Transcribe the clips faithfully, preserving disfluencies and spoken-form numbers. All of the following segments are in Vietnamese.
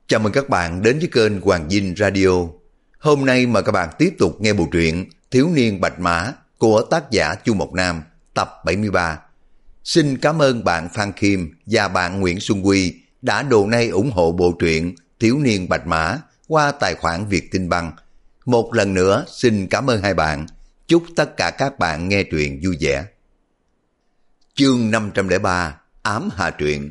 Chào mừng các bạn đến với kênh Hoàng Dinh Radio. Hôm nay mời các bạn tiếp tục nghe bộ truyện Thiếu niên Bạch Mã của tác giả Chu Mộc Nam tập bảy mươi ba. Xin cảm ơn bạn Phan Kim và bạn Nguyễn Xuân Quy đã donate ủng hộ bộ truyện Thiếu niên Bạch Mã qua tài khoản Vietinbank. Một lần nữa xin cảm ơn hai bạn. Chúc tất cả các bạn nghe truyện vui vẻ. Chương năm trăm lẻ ba Ám Hà Truyện.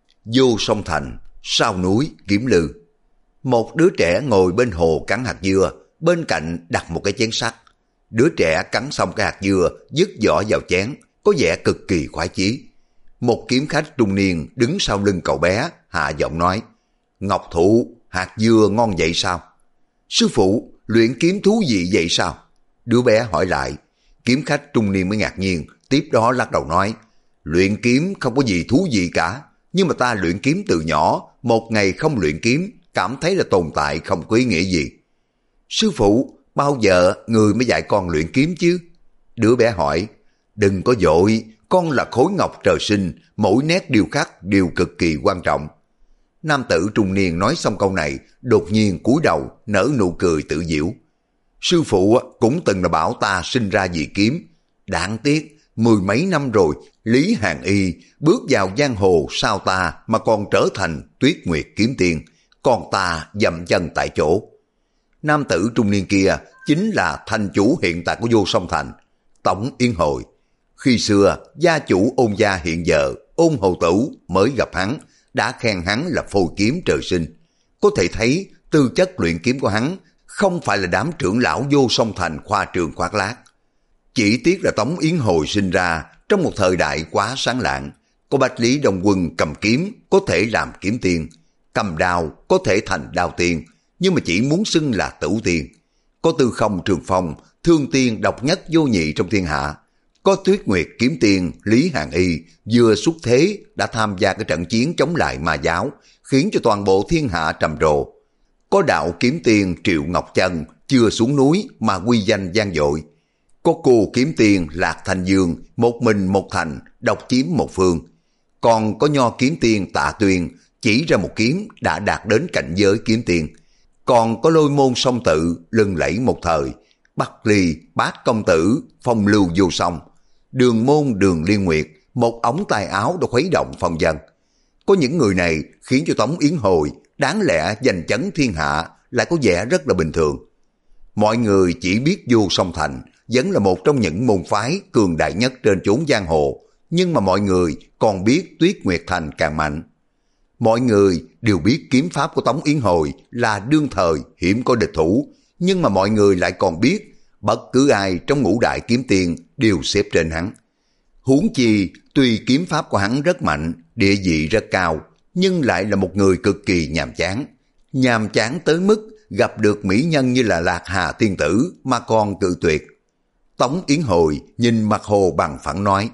Vô sông Thành, sau núi Kiếm Lư. Một đứa trẻ ngồi bên hồ cắn hạt dưa, bên cạnh đặt một cái chén sắt. Đứa trẻ cắn xong cái hạt dưa, dứt vỏ vào chén, có vẻ cực kỳ khoái chí. Một kiếm khách trung niên đứng sau lưng cậu bé, hạ giọng nói: Ngọc Thụ, hạt dưa ngon vậy sao? Sư phụ, luyện kiếm thú vị vậy sao? Đứa bé hỏi lại. Kiếm khách trung niên mới ngạc nhiên, tiếp đó lắc đầu nói: Luyện kiếm không có gì thú vị cả, nhưng mà ta luyện kiếm từ nhỏ, một ngày không luyện kiếm, cảm thấy là tồn tại không có ý nghĩa gì. Sư phụ, bao giờ người mới dạy con luyện kiếm chứ? Đứa bé hỏi. Đừng có vội, con là khối ngọc trời sinh, mỗi nét điêu khắc đều cực kỳ quan trọng. Nam tử trung niên nói xong câu này, đột nhiên cúi đầu, nở nụ cười tự giễu. Sư phụ cũng từng là bảo ta sinh ra vì kiếm. Đáng tiếc, mười mấy năm rồi, Lý Hàn Y bước vào giang hồ sao ta mà còn trở thành Tuyết Nguyệt kiếm tiên, còn ta dậm chân tại chỗ. Nam tử trung niên kia chính là thành chủ hiện tại của Vô Song Thành, Tống Yến Hồi. Khi xưa, gia chủ Ôn gia hiện giờ, Ôn Hầu Tử mới gặp hắn, đã khen hắn là phôi kiếm trời sinh. Có thể thấy tư chất luyện kiếm của hắn không phải là đám trưởng lão Vô Song Thành khoa trường khoác lác. Chỉ tiếc là Tống Yến Hồi sinh ra trong một thời đại quá sáng lạng. Có Bách Lý Đông Quân cầm kiếm có thể làm kiếm tiên, cầm đao có thể thành đao tiên, nhưng mà chỉ muốn xưng là tử tiên. Có Tư Không Trường Phong, thương tiên độc nhất vô nhị trong thiên hạ. Có Tuyết Nguyệt kiếm tiên Lý Hàn Y vừa xuất thế đã tham gia cái trận chiến chống lại ma giáo, khiến cho toàn bộ thiên hạ trầm trồ. Có đạo kiếm tiên Triệu Ngọc Chân chưa xuống núi mà quy danh vang dội. Có cô kiếm tiên Lạc Thành Dương, một mình một thành, độc chiếm một phương. Còn có nho kiếm tiên Tạ Tuyên, chỉ ra một kiếm đã đạt đến cảnh giới kiếm tiên. Còn có Lôi Môn Song Tự, lừng lẫy một thời. Bắc Ly, Bát Công Tử, phong lưu vô song. Đường Môn, Đường Liên Nguyệt, một ống tay áo đã khuấy động phong dân. Có những người này khiến cho Tống Yến Hồi đáng lẽ giành chấn thiên hạ lại có vẻ rất là bình thường. Mọi người chỉ biết Vô Song Thành vẫn là một trong những môn phái cường đại nhất trên chốn giang hồ, nhưng mà mọi người còn biết Tuyết Nguyệt Thành càng mạnh. Mọi người đều biết kiếm pháp của Tống Yến Hồi là đương thời hiểm có địch thủ, nhưng mà mọi người lại còn biết bất cứ ai trong ngũ đại kiếm tiên đều xếp trên hắn. Huống chi tuy kiếm pháp của hắn rất mạnh, địa vị rất cao, nhưng lại là một người cực kỳ nhàm chán. Nhàm chán tới mức gặp được mỹ nhân như là Lạc Hà tiên tử mà còn cự tuyệt. Tống Yến Hồi nhìn mặt hồ bằng phẳng nói: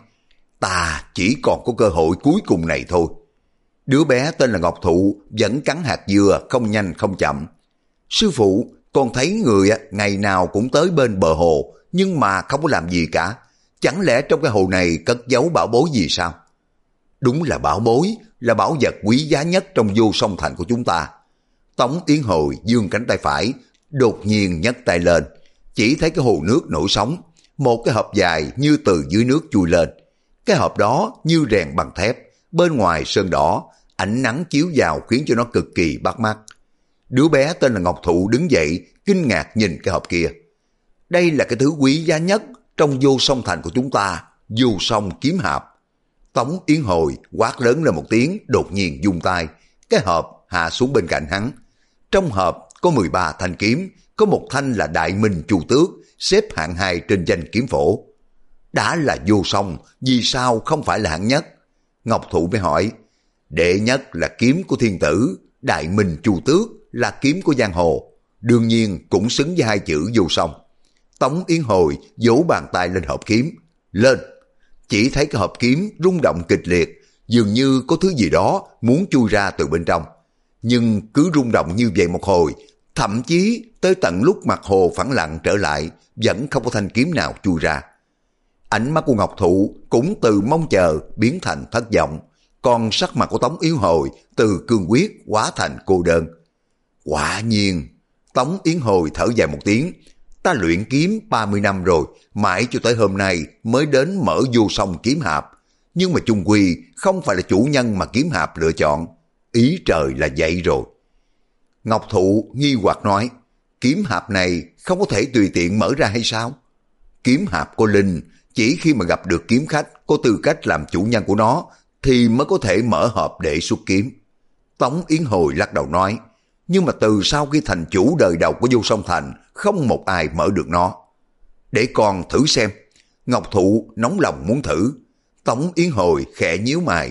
Ta chỉ còn có cơ hội cuối cùng này thôi. Đứa bé tên là Ngọc Thụ vẫn cắn hạt dưa không nhanh không chậm. Sư phụ, con thấy người ngày nào cũng tới bên bờ hồ, nhưng mà không có làm gì cả. Chẳng lẽ trong cái hồ này cất giấu bảo bối gì sao? Đúng là bảo bối, là bảo vật quý giá nhất trong Vô Song Thành của chúng ta. Tống Yến Hồi giương cánh tay phải, đột nhiên nhấc tay lên, chỉ thấy cái hồ nước nổi sóng, một cái hộp dài như từ dưới nước chui lên. Cái hộp đó như rèn bằng thép, bên ngoài sơn đỏ, ánh nắng chiếu vào khiến cho nó cực kỳ bắt mắt. Đứa bé tên là Ngọc Thụ đứng dậy, kinh ngạc nhìn cái hộp kia. Đây là cái thứ quý giá nhất trong Vô Song Thành của chúng ta, Vô Song kiếm hạp. Tống Yến Hồi quát lớn lên một tiếng, đột nhiên vung tay, cái hộp hạ xuống bên cạnh hắn. Trong hộp có mười ba thanh kiếm, có một thanh là Đại Minh Chu Tước, xếp hạng hai trên danh kiếm phổ. Đã là Vô Song, vì sao không phải là hạng nhất? Ngọc Thụ mới hỏi. Đệ nhất là kiếm của thiên tử, Đại Minh Chu Tước là kiếm của giang hồ, đương nhiên cũng xứng với hai chữ Vô Song. Tống Yến Hồi vỗ bàn tay lên hộp kiếm. Lên! Chỉ thấy cái hộp kiếm rung động kịch liệt, dường như có thứ gì đó muốn chui ra từ bên trong. Nhưng cứ rung động như vậy một hồi, thậm chí tới tận lúc mặt hồ phẳng lặng trở lại, vẫn không có thanh kiếm nào chui ra. Ánh mắt của Ngọc Thụ cũng từ mong chờ biến thành thất vọng, còn sắc mặt của Tống Yến Hồi từ cương quyết hóa thành cô đơn. Quả nhiên. Tống Yến Hồi thở dài một tiếng. Ta luyện kiếm ba mươi năm rồi, mãi cho tới hôm nay mới đến mở Vô Song kiếm hạp. Nhưng mà chung quy không phải là chủ nhân mà kiếm hạp lựa chọn. Ý trời là vậy rồi. Ngọc Thụ nghi hoặc nói, kiếm hạp này không có thể tùy tiện mở ra hay sao? Kiếm hạp có linh, chỉ khi mà gặp được kiếm khách có tư cách làm chủ nhân của nó thì mới có thể mở hộp để xuất kiếm. Tống Yến Hồi lắc đầu nói, nhưng mà từ sau khi thành chủ đời đầu của Vô Song Thành, không một ai mở được nó. Để con thử xem. Ngọc Thụ nóng lòng muốn thử. Tống Yến Hồi khẽ nhíu mày,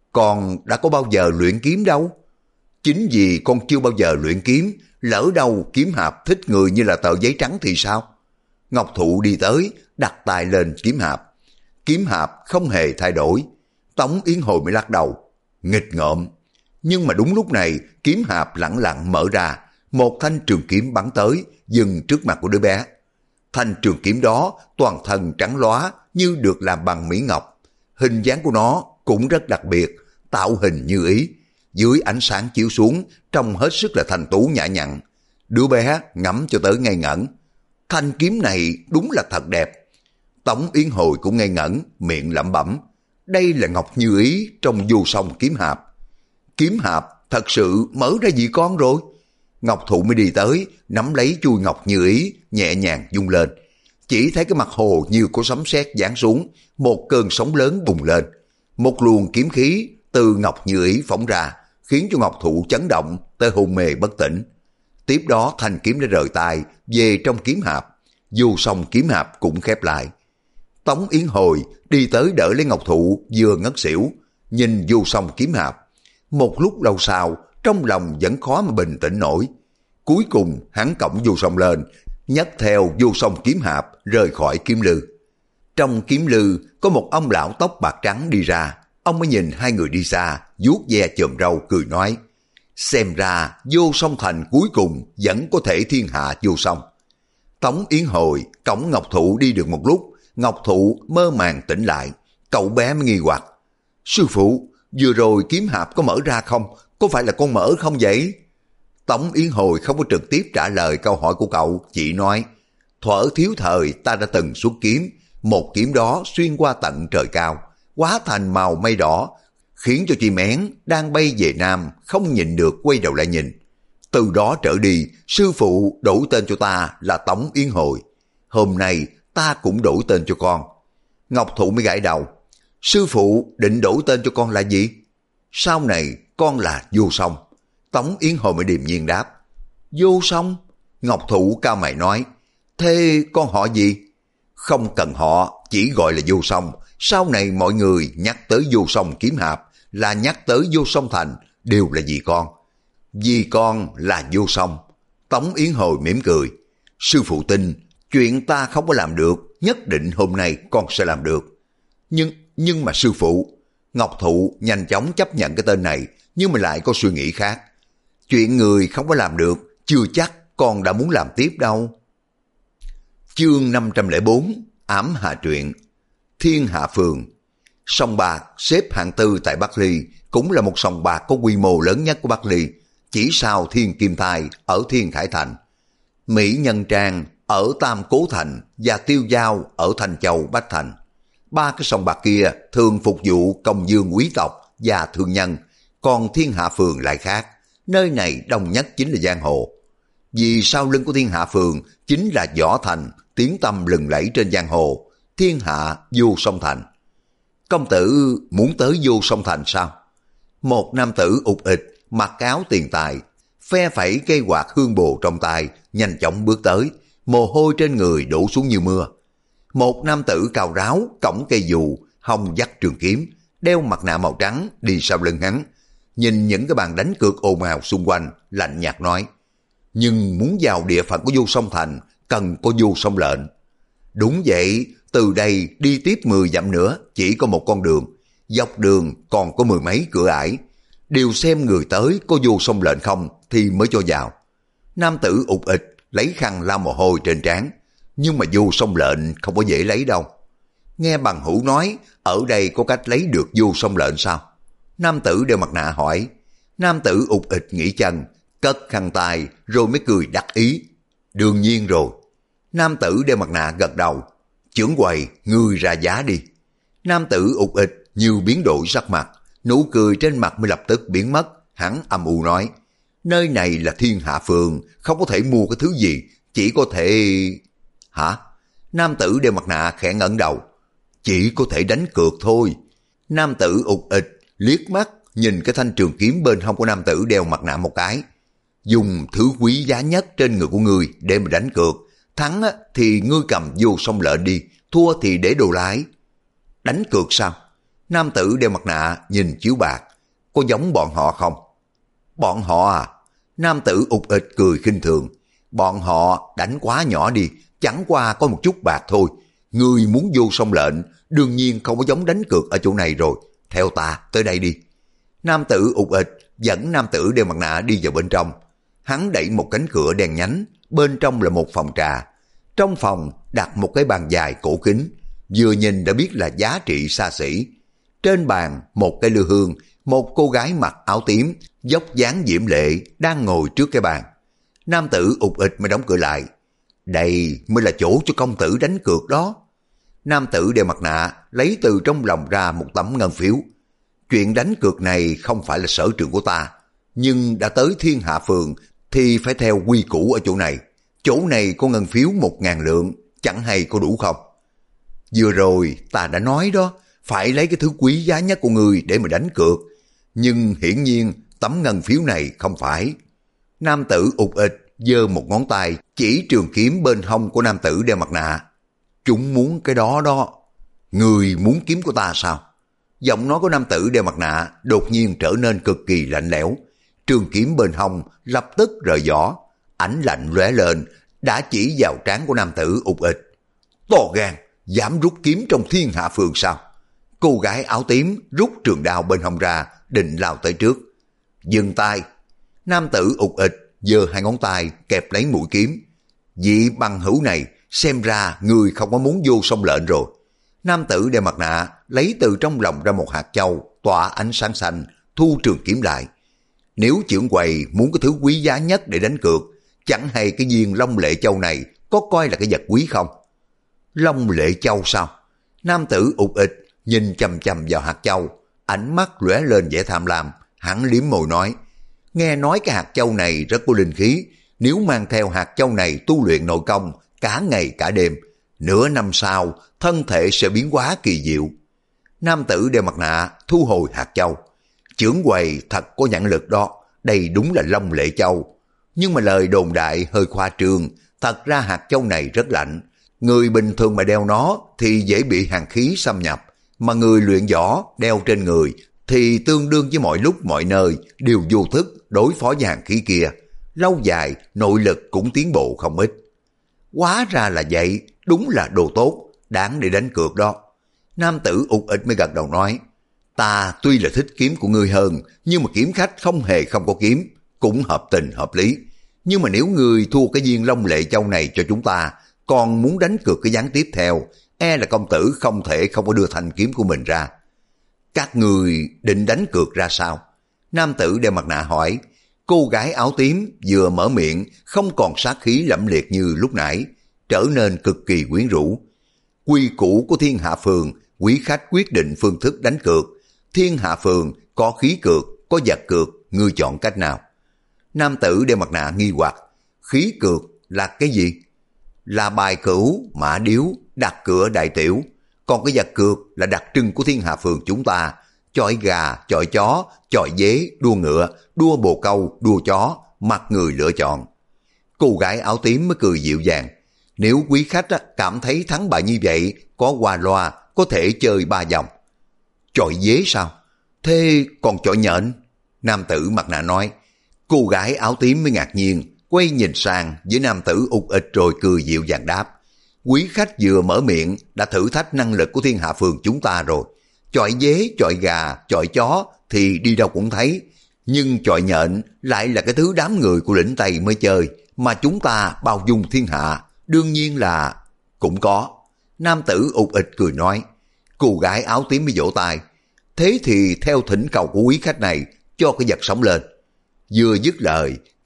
con đã có bao giờ luyện kiếm đâu? Chính vì con chưa bao giờ luyện kiếm, lỡ đâu kiếm hạp thích người như là tờ giấy trắng thì sao? Ngọc Thụ đi tới, đặt tay lên kiếm hạp. Kiếm hạp không hề thay đổi. Tống Yến Hồi mới lắc đầu, nghịch ngợm. Nhưng mà đúng lúc này, kiếm hạp lẳng lặng mở ra, một thanh trường kiếm bắn tới, dừng trước mặt của đứa bé. Thanh trường kiếm đó toàn thân trắng lóa như được làm bằng mỹ ngọc. Hình dáng của nó cũng rất đặc biệt, tạo hình như ý. Dưới ánh sáng chiếu xuống, trông hết sức là thanh tú nhã nhặn. Đứa bé ngắm cho tới ngây ngẩn. Thanh kiếm này đúng là thật đẹp. Tống Yến Hồi cũng ngây ngẩn, miệng lẩm bẩm. Đây là ngọc như ý trong Vô Song kiếm hạp. Kiếm hạp thật sự mở ra gì con rồi? Ngọc Thụ mới đi tới, nắm lấy chuôi ngọc như ý, nhẹ nhàng vung lên. Chỉ thấy cái mặt hồ như có sấm sét giáng xuống, một cơn sóng lớn bùng lên. Một luồng kiếm khí từ ngọc như ý phóng ra, khiến cho Ngọc Thụ chấn động tới hôn mê bất tỉnh. Tiếp đó thanh kiếm đã rời tay về trong kiếm hạp, Vô Song kiếm hạp cũng khép lại. Tống Yến Hồi đi tới đỡ lấy Ngọc Thụ vừa ngất xỉu, nhìn Vô Song kiếm hạp. Một lúc lâu sau, trong lòng vẫn khó mà bình tĩnh nổi. Cuối cùng hắn cõng Vô Song lên, nhấc theo Vô Song kiếm hạp rời khỏi kiếm lư. Trong kiếm lư có một ông lão tóc bạc trắng đi ra. Ông mới nhìn hai người đi xa, vuốt ve chòm râu cười nói, xem ra Vô Song Thành cuối cùng vẫn có thể thiên hạ vô song. Tống Yến Hồi cõng Ngọc Thụ đi được một lúc, Ngọc Thụ mơ màng tỉnh lại. Cậu bé mới nghi hoặc, sư phụ, vừa rồi kiếm hạp có mở ra không? Có phải là con mở không vậy? Tống Yến Hồi không có trực tiếp trả lời câu hỏi của cậu, chỉ nói, thuở thiếu thời ta đã từng xuất kiếm, một kiếm đó xuyên qua tận trời cao, hóa thành màu mây đỏ, khiến cho chim én đang bay về Nam không nhịn được quay đầu lại nhìn. Từ đó trở đi, sư phụ đổi tên cho ta là Tống Yến Hồi. Hôm nay ta cũng đổi tên cho con. Ngọc Thụ mới gãi đầu. Sư phụ định đổi tên cho con là gì? Sau này con là Vô Song. Tống Yến Hồi mới điềm nhiên đáp. Vô Song? Ngọc Thụ cao mày nói. Thế con họ gì? Không cần họ, chỉ gọi là Vô Song. Sau này mọi người nhắc tới Vô Song kiếm hạp là nhắc tới Vô Song Thành, đều là vì con. Vì con là Vô Song. Tống Yến Hồi mỉm cười. Sư phụ tin, chuyện ta không có làm được, nhất định hôm nay con sẽ làm được. Nhưng, nhưng mà sư phụ, Ngọc Thụ nhanh chóng chấp nhận cái tên này, nhưng mà lại có suy nghĩ khác. Chuyện người không có làm được, chưa chắc con đã muốn làm tiếp đâu. Chương năm trăm lẻ bốn, Ám Hà Truyện. Thiên Hạ Phường. Sòng bạc xếp hạng tư tại Bắc Ly, cũng là một sòng bạc có quy mô lớn nhất của Bắc Ly, chỉ sau Thiên Kim Thai ở Thiên Khải Thành, Mỹ Nhân Trang ở Tam Cố Thành và Tiêu Giao ở Thành Châu Bách Thành. Ba cái sòng bạc kia thường phục vụ công dương quý tộc và thương nhân, còn Thiên Hạ Phường lại khác, nơi này đông nhất chính là giang hồ. Vì sau lưng của Thiên Hạ Phường chính là Võ Thành, tiếng tăm lừng lẫy trên giang hồ, thiên hạ Vô Song Thành. Công tử muốn tới Vô Song Thành sao? Một nam tử ụt ịch, mặc áo tiền tài, phe phẩy cây quạt hương bồ trong tay, nhanh chóng bước tới, mồ hôi trên người đổ xuống như mưa. Một nam tử cao ráo, cõng cây dù, hông dắt trường kiếm, đeo mặt nạ màu trắng đi sau lưng hắn, nhìn những cái bàn đánh cược ồn ào xung quanh, lạnh nhạt nói, nhưng muốn vào địa phận của Vô Song Thành, cần có Vô Song lệnh. Đúng vậy, từ đây đi tiếp mười dặm nữa, chỉ có một con đường, dọc đường còn có mười mấy cửa ải, đều xem người tới có Vô Song lệnh không thì mới cho vào. Nam tử ụt ịch lấy khăn lau mồ hôi trên trán, nhưng mà Vô Song lệnh không có dễ lấy đâu. Nghe bằng hữu nói ở đây có cách lấy được Vô Song lệnh sao? Nam tử đeo mặt nạ hỏi. Nam tử ụt ịch nghĩ chân, cất khăn tay rồi mới cười đắc ý. Đương nhiên rồi. Nam tử đeo mặt nạ gật đầu. Chưởng quầy, ngươi ra giá đi. Nam tử ụt ịch như biến đổi sắc mặt, nụ cười trên mặt mới lập tức biến mất. Hắn âm u nói, nơi này là Thiên Hạ Phường, không có thể mua cái thứ gì, chỉ có thể... Hả? Nam tử đeo mặt nạ khẽ ngẩng đầu. Chỉ có thể đánh cược thôi. Nam tử ụt ịch liếc mắt nhìn cái thanh trường kiếm bên hông của nam tử đeo mặt nạ một cái. Dùng thứ quý giá nhất trên người của ngươi để mà đánh cược. Thắng thì ngươi cầm vô song lệnh đi, thua thì để đồ lái. Đánh cược sao? Nam tử đeo mặt nạ nhìn chiếu bạc. Có giống bọn họ không? Bọn họ à? Nam tử ụt ịch cười khinh thường. Bọn họ đánh quá nhỏ đi, chẳng qua có một chút bạc thôi. Ngươi muốn vô song lệnh, đương nhiên không có giống đánh cược ở chỗ này rồi. Theo ta, tới đây đi. Nam tử ụt ịch dẫn nam tử đeo mặt nạ đi vào bên trong. Hắn đẩy một cánh cửa đen nhánh, bên trong là một phòng trà. Trong phòng đặt một cái bàn dài cổ kính, vừa nhìn đã biết là giá trị xa xỉ. Trên bàn một cái lư hương, một cô gái mặc áo tím, dốc dáng diễm lệ đang ngồi trước cái bàn. Nam tử ụt ịch mới đóng cửa lại. Đây mới là chỗ cho công tử đánh cược đó. Nam tử đeo mặt nạ lấy từ trong lòng ra một tấm ngân phiếu. Chuyện đánh cược này không phải là sở trường của ta, nhưng đã tới Thiên Hạ Phường thì phải theo quy củ ở chỗ này. Chỗ này có ngân phiếu một ngàn lượng, chẳng hay có đủ không? Vừa rồi ta đã nói đó, phải lấy cái thứ quý giá nhất của người để mà đánh cược. Nhưng hiển nhiên tấm ngân phiếu này không phải. Nam tử ụt ịch giơ một ngón tay chỉ trường kiếm bên hông của nam tử đeo mặt nạ. Chúng muốn cái đó đó. Người muốn kiếm của ta sao? Giọng nói của nam tử đeo mặt nạ đột nhiên trở nên cực kỳ lạnh lẽo. Trường kiếm bên hông lập tức rời vỏ, ánh lạnh lóe lên, đã chỉ vào trán của nam tử ụt ịch. To gan, dám rút kiếm trong Thiên Hạ Phường sao? Cô gái áo tím rút trường đao bên hông ra, định lao tới trước. Dừng tay. Nam tử ụt ịch giơ hai ngón tay kẹp lấy mũi kiếm. Vị bằng hữu này xem ra người không có muốn vô song lệnh rồi. Nam tử đeo mặt nạ lấy từ trong lòng ra một hạt châu tỏa ánh sáng xanh, thu trường kiếm lại. Nếu chưởng quầy muốn cái thứ quý giá nhất để đánh cược, chẳng hay cái viên Long Lệ Châu này có coi là cái vật quý không? Long Lệ Châu sao? Nam tử ụt ịch nhìn chằm chằm vào hạt châu, ánh mắt lóe lên vẻ tham lam. Hắn liếm môi nói, nghe nói cái hạt châu này rất có linh khí, nếu mang theo hạt châu này tu luyện nội công cả ngày cả đêm, nửa năm sau thân thể sẽ biến hóa kỳ diệu. Nam tử đeo mặt nạ thu hồi hạt châu. Chưởng quầy thật có nhãn lực đó, đây đúng là Long Lệ Châu. Nhưng mà lời đồn đại hơi khoa trương, thật ra hạt châu này rất lạnh. Người bình thường mà đeo nó thì dễ bị hàn khí xâm nhập, mà người luyện võ đeo trên người thì tương đương với mọi lúc mọi nơi đều vô thức đối phó với hàn khí kia. Lâu dài nội lực cũng tiến bộ không ít. Hóa ra là vậy, đúng là đồ tốt, đáng để đánh cược đó. Nam tử ụt ịch mới gật đầu nói, ta tuy là thích kiếm của ngươi hơn, nhưng mà kiếm khách không hề không có kiếm, cũng hợp tình hợp lý. Nhưng mà nếu ngươi thua cái viên Long Lệ Châu này cho chúng ta, còn muốn đánh cược cái ván tiếp theo, e là công tử không thể không có đưa thanh kiếm của mình ra. Các người định đánh cược ra sao? Nam tử đeo mặt nạ hỏi. Cô gái áo tím vừa mở miệng không còn sát khí lẫm liệt như lúc nãy, trở nên cực kỳ quyến rũ. Quy củ của Thiên Hạ Phường, quý khách quyết định phương thức đánh cược. Thiên Hạ Phường có khí cược, có vật cược, ngươi chọn cách nào? Nam tử đeo mặt nạ nghi hoặc. Khí cược là cái gì? Là bài cửu, mã điếu, đặt cửa đại tiểu. Còn cái vật cược là đặc trưng của Thiên Hạ Phường chúng ta. Chọi gà, chọi chó, chọi dế, đua ngựa, đua bồ câu, đua chó, mặc người lựa chọn. Cô gái áo tím mới cười dịu dàng. Nếu quý khách cảm thấy thắng bại như vậy, có qua loa, có thể chơi ba vòng. Chọi dế sao? Thế còn chọi nhện? Nam tử mặt nạ nói. Cô gái áo tím mới ngạc nhiên, quay nhìn sang với nam tử ụt ịch rồi cười dịu dàng đáp. Quý khách vừa mở miệng đã thử thách năng lực của Thiên Hạ Phường chúng ta rồi. Chọi dế, chọi gà, chọi chó thì đi đâu cũng thấy. Nhưng chọi nhện lại là cái thứ đám người của lĩnh Tây mới chơi, mà chúng ta bao dung thiên hạ, đương nhiên là cũng có. Nam tử ụt ịch cười nói. Cô gái áo tím mới vỗ tay. Thế thì theo thỉnh cầu của quý khách này, cho cái vật sống lên. Vừa dứt lời,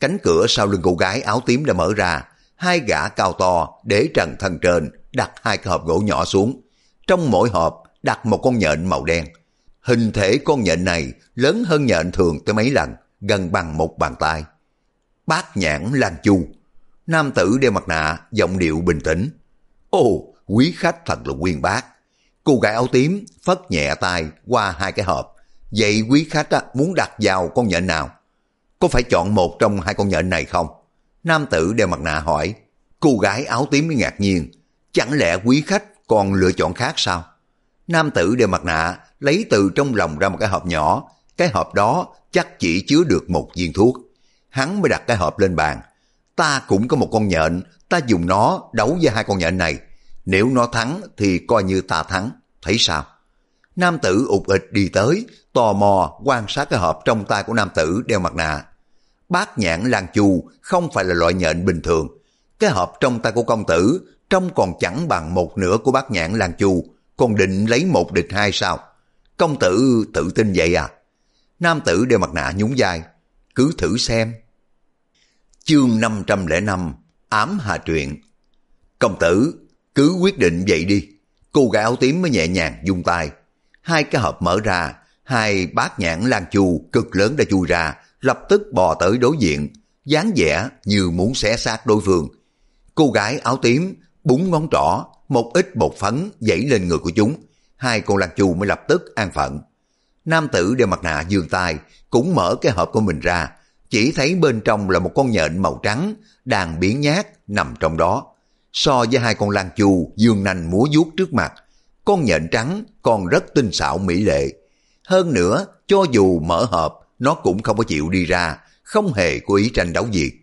cánh cửa sau lưng cô gái áo tím đã mở ra, hai gã cao to để trần thân trên đặt hai cái hộp gỗ nhỏ xuống. Trong mỗi hộp đặt một con nhện màu đen. Hình thể con nhện này lớn hơn nhện thường tới mấy lần, gần bằng một bàn tay. Bát nhãn Lan Chu. Nam tử đeo mặt nạ, giọng điệu bình tĩnh. Ồ, quý khách thật là uyên bác. Cô gái áo tím phất nhẹ tay qua hai cái hộp. Vậy quý khách á, muốn đặt vào con nhện nào? Có phải chọn một trong hai con nhện này không? Nam tử đeo mặt nạ hỏi. Cô gái áo tím mới ngạc nhiên. Chẳng lẽ quý khách còn lựa chọn khác sao? Nam tử đeo mặt nạ lấy từ trong lòng ra một cái hộp nhỏ. Cái hộp đó chắc chỉ chứa được một viên thuốc. Hắn mới đặt cái hộp lên bàn. Ta cũng có một con nhện, ta dùng nó đấu với hai con nhện này. Nếu nó thắng thì coi như ta thắng, thấy sao? Nam tử ụt ịch đi tới, tò mò quan sát cái hộp trong tay của nam tử đeo mặt nạ. Bát nhãn Lan Chu không phải là loại nhện bình thường. Cái hộp trong tay của công tử trông còn chẳng bằng một nửa của bát nhãn Lan Chu, còn định lấy một địch hai sao? Công tử tự tin vậy à? Nam tử đeo mặt nạ nhún vai. Cứ thử xem. Chương năm trăm lẻ năm Ám Hà Truyện. Công tử, cứ quyết định vậy đi. Cô gái áo tím mới nhẹ nhàng vung tay. Hai cái hộp mở ra, hai bát nhãn Lan Chu cực lớn đã chui ra, lập tức bò tới đối diện, dáng vẻ như muốn xé xác đối phương. Cô gái áo tím búng ngón trỏ, một ít bột phấn dãy lên người của chúng. Hai con Lan Chu mới lập tức an phận. Nam tử đeo mặt nạ giương tay cũng mở cái hộp của mình ra, chỉ thấy bên trong là một con nhện màu trắng đang biếng nhác nằm trong đó. So với hai con Lan Chu dương nanh múa vuốt trước mặt, con nhện trắng còn rất tinh xảo mỹ lệ. Hơn nữa, cho dù mở hộp, nó cũng không có chịu đi ra, không hề có ý tranh đấu gì.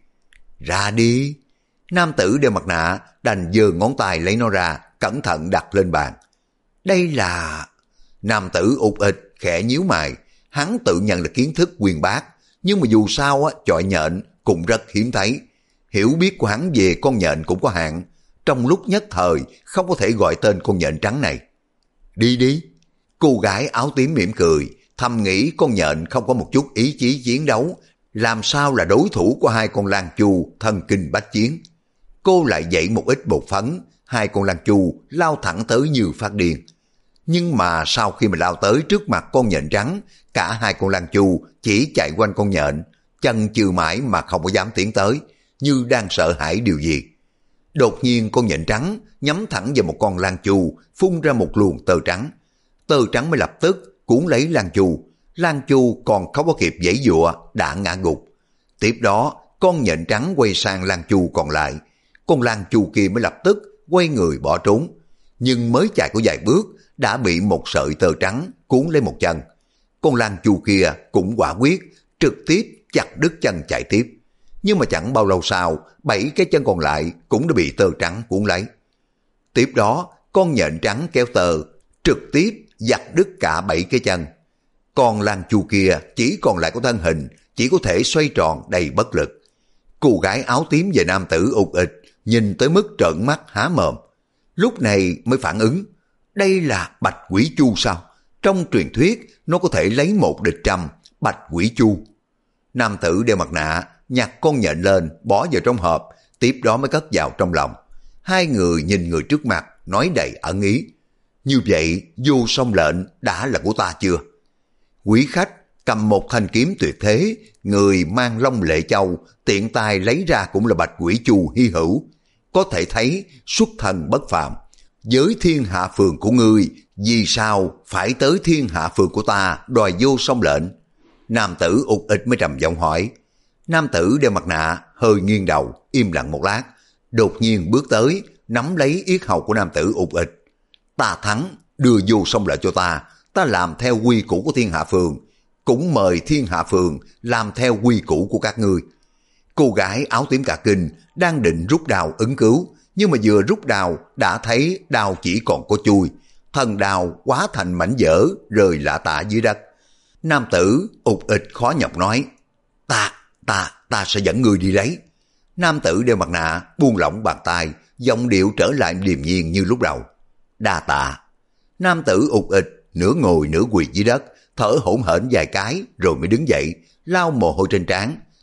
Ra đi! Nam tử đeo mặt nạ đành giơ ngón tay lấy nó ra, cẩn thận đặt lên bàn. Đây là... Nam tử ụt ịch khẽ nhíu mày, hắn tự nhận là kiến thức uyên bác, nhưng mà dù sao á, chọi nhện cũng rất hiếm thấy. Hiểu biết của hắn về con nhện cũng có hạn, trong lúc nhất thời không có thể gọi tên con nhện trắng này. Đi đi. Cô gái áo tím mỉm cười, thầm nghĩ con nhện không có một chút ý chí chiến đấu, làm sao là đối thủ của hai con Lan Chu thân kinh bách chiến. Cô lại dậy một ít bột phấn, hai con Lan Chu lao thẳng tới như phát điên. Nhưng mà sau khi mà lao tới trước mặt con nhện trắng, cả hai con Lan Chu chỉ chạy quanh con nhện, chân chừ mãi mà không có dám tiến tới, như đang sợ hãi điều gì. Đột nhiên con nhện trắng nhắm thẳng vào một con Lan Chu, phun ra một luồng tơ trắng. Tơ trắng mới lập tức cuốn lấy Lan Chu. Lan Chu còn không có kịp giãy giụa đã ngã gục. Tiếp đó con nhện trắng quay sang Lan Chu còn lại. Con Lan Chu kia mới lập tức quay người bỏ trốn. Nhưng mới chạy có vài bước đã bị một sợi tơ trắng cuốn lấy một chân. Con Lan Chu kia cũng quả quyết, trực tiếp chặt đứt chân chạy tiếp. Nhưng mà chẳng bao lâu sau, bảy cái chân còn lại cũng đã bị tơ trắng cuốn lấy. Tiếp đó, con nhện trắng kéo tơ, trực tiếp giặt đứt cả bảy cái chân. Con Lan Chu kia chỉ còn lại có thân hình, chỉ có thể xoay tròn đầy bất lực. Cô gái áo tím và nam tử ụt ịch nhìn tới mức trợn mắt há mồm. Lúc này mới phản ứng, đây là Bạch Quỷ Chu sao? Trong truyền thuyết, nó có thể lấy một địch trăm, Bạch Quỷ Chu. Nam tử đeo mặt nạ, nhặt con nhện lên, bỏ vào trong hộp, tiếp đó mới cất vào trong lòng. Hai người nhìn người trước mặt, nói đầy ẩn ý. Như vậy, Vô Song lệnh đã là của ta chưa? Quý khách cầm một thanh kiếm tuyệt thế, người mang long lệ châu, tiện tay lấy ra cũng là Bạch Quỷ Chu hy hữu. Có thể thấy xuất thần bất phàm. Với thiên hạ phường của ngươi, vì sao phải tới thiên hạ phường của ta đòi Vô Song lệnh? Nam tử ụt ịch mới trầm giọng hỏi. Nam tử đeo mặt nạ hơi nghiêng đầu, im lặng một lát, đột nhiên bước tới, nắm lấy yết hầu của nam tử ụt ịch. Ta thắng, đưa Vô Song lệnh cho ta, ta làm theo quy củ của thiên hạ phường, cũng mời thiên hạ phường làm theo quy củ của các ngươi. Cô gái áo tím cả kinh đang định rút đao ứng cứu, nhưng mà vừa rút đao đã thấy đao chỉ còn có chui, thân đao hóa thành mảnh vỡ rơi lả tả dưới đất. Nam tử ụt ịch khó nhọc nói, ta, ta, ta sẽ dẫn ngươi đi lấy. Nam tử đeo mặt nạ buông lỏng bàn tay, giọng điệu trở lại điềm nhiên như lúc đầu. Đa tạ. Nam tử ụt ịch nửa ngồi nửa quỳ dưới đất, thở hổn hển vài cái rồi mới đứng dậy, lau mồ hôi trên trán,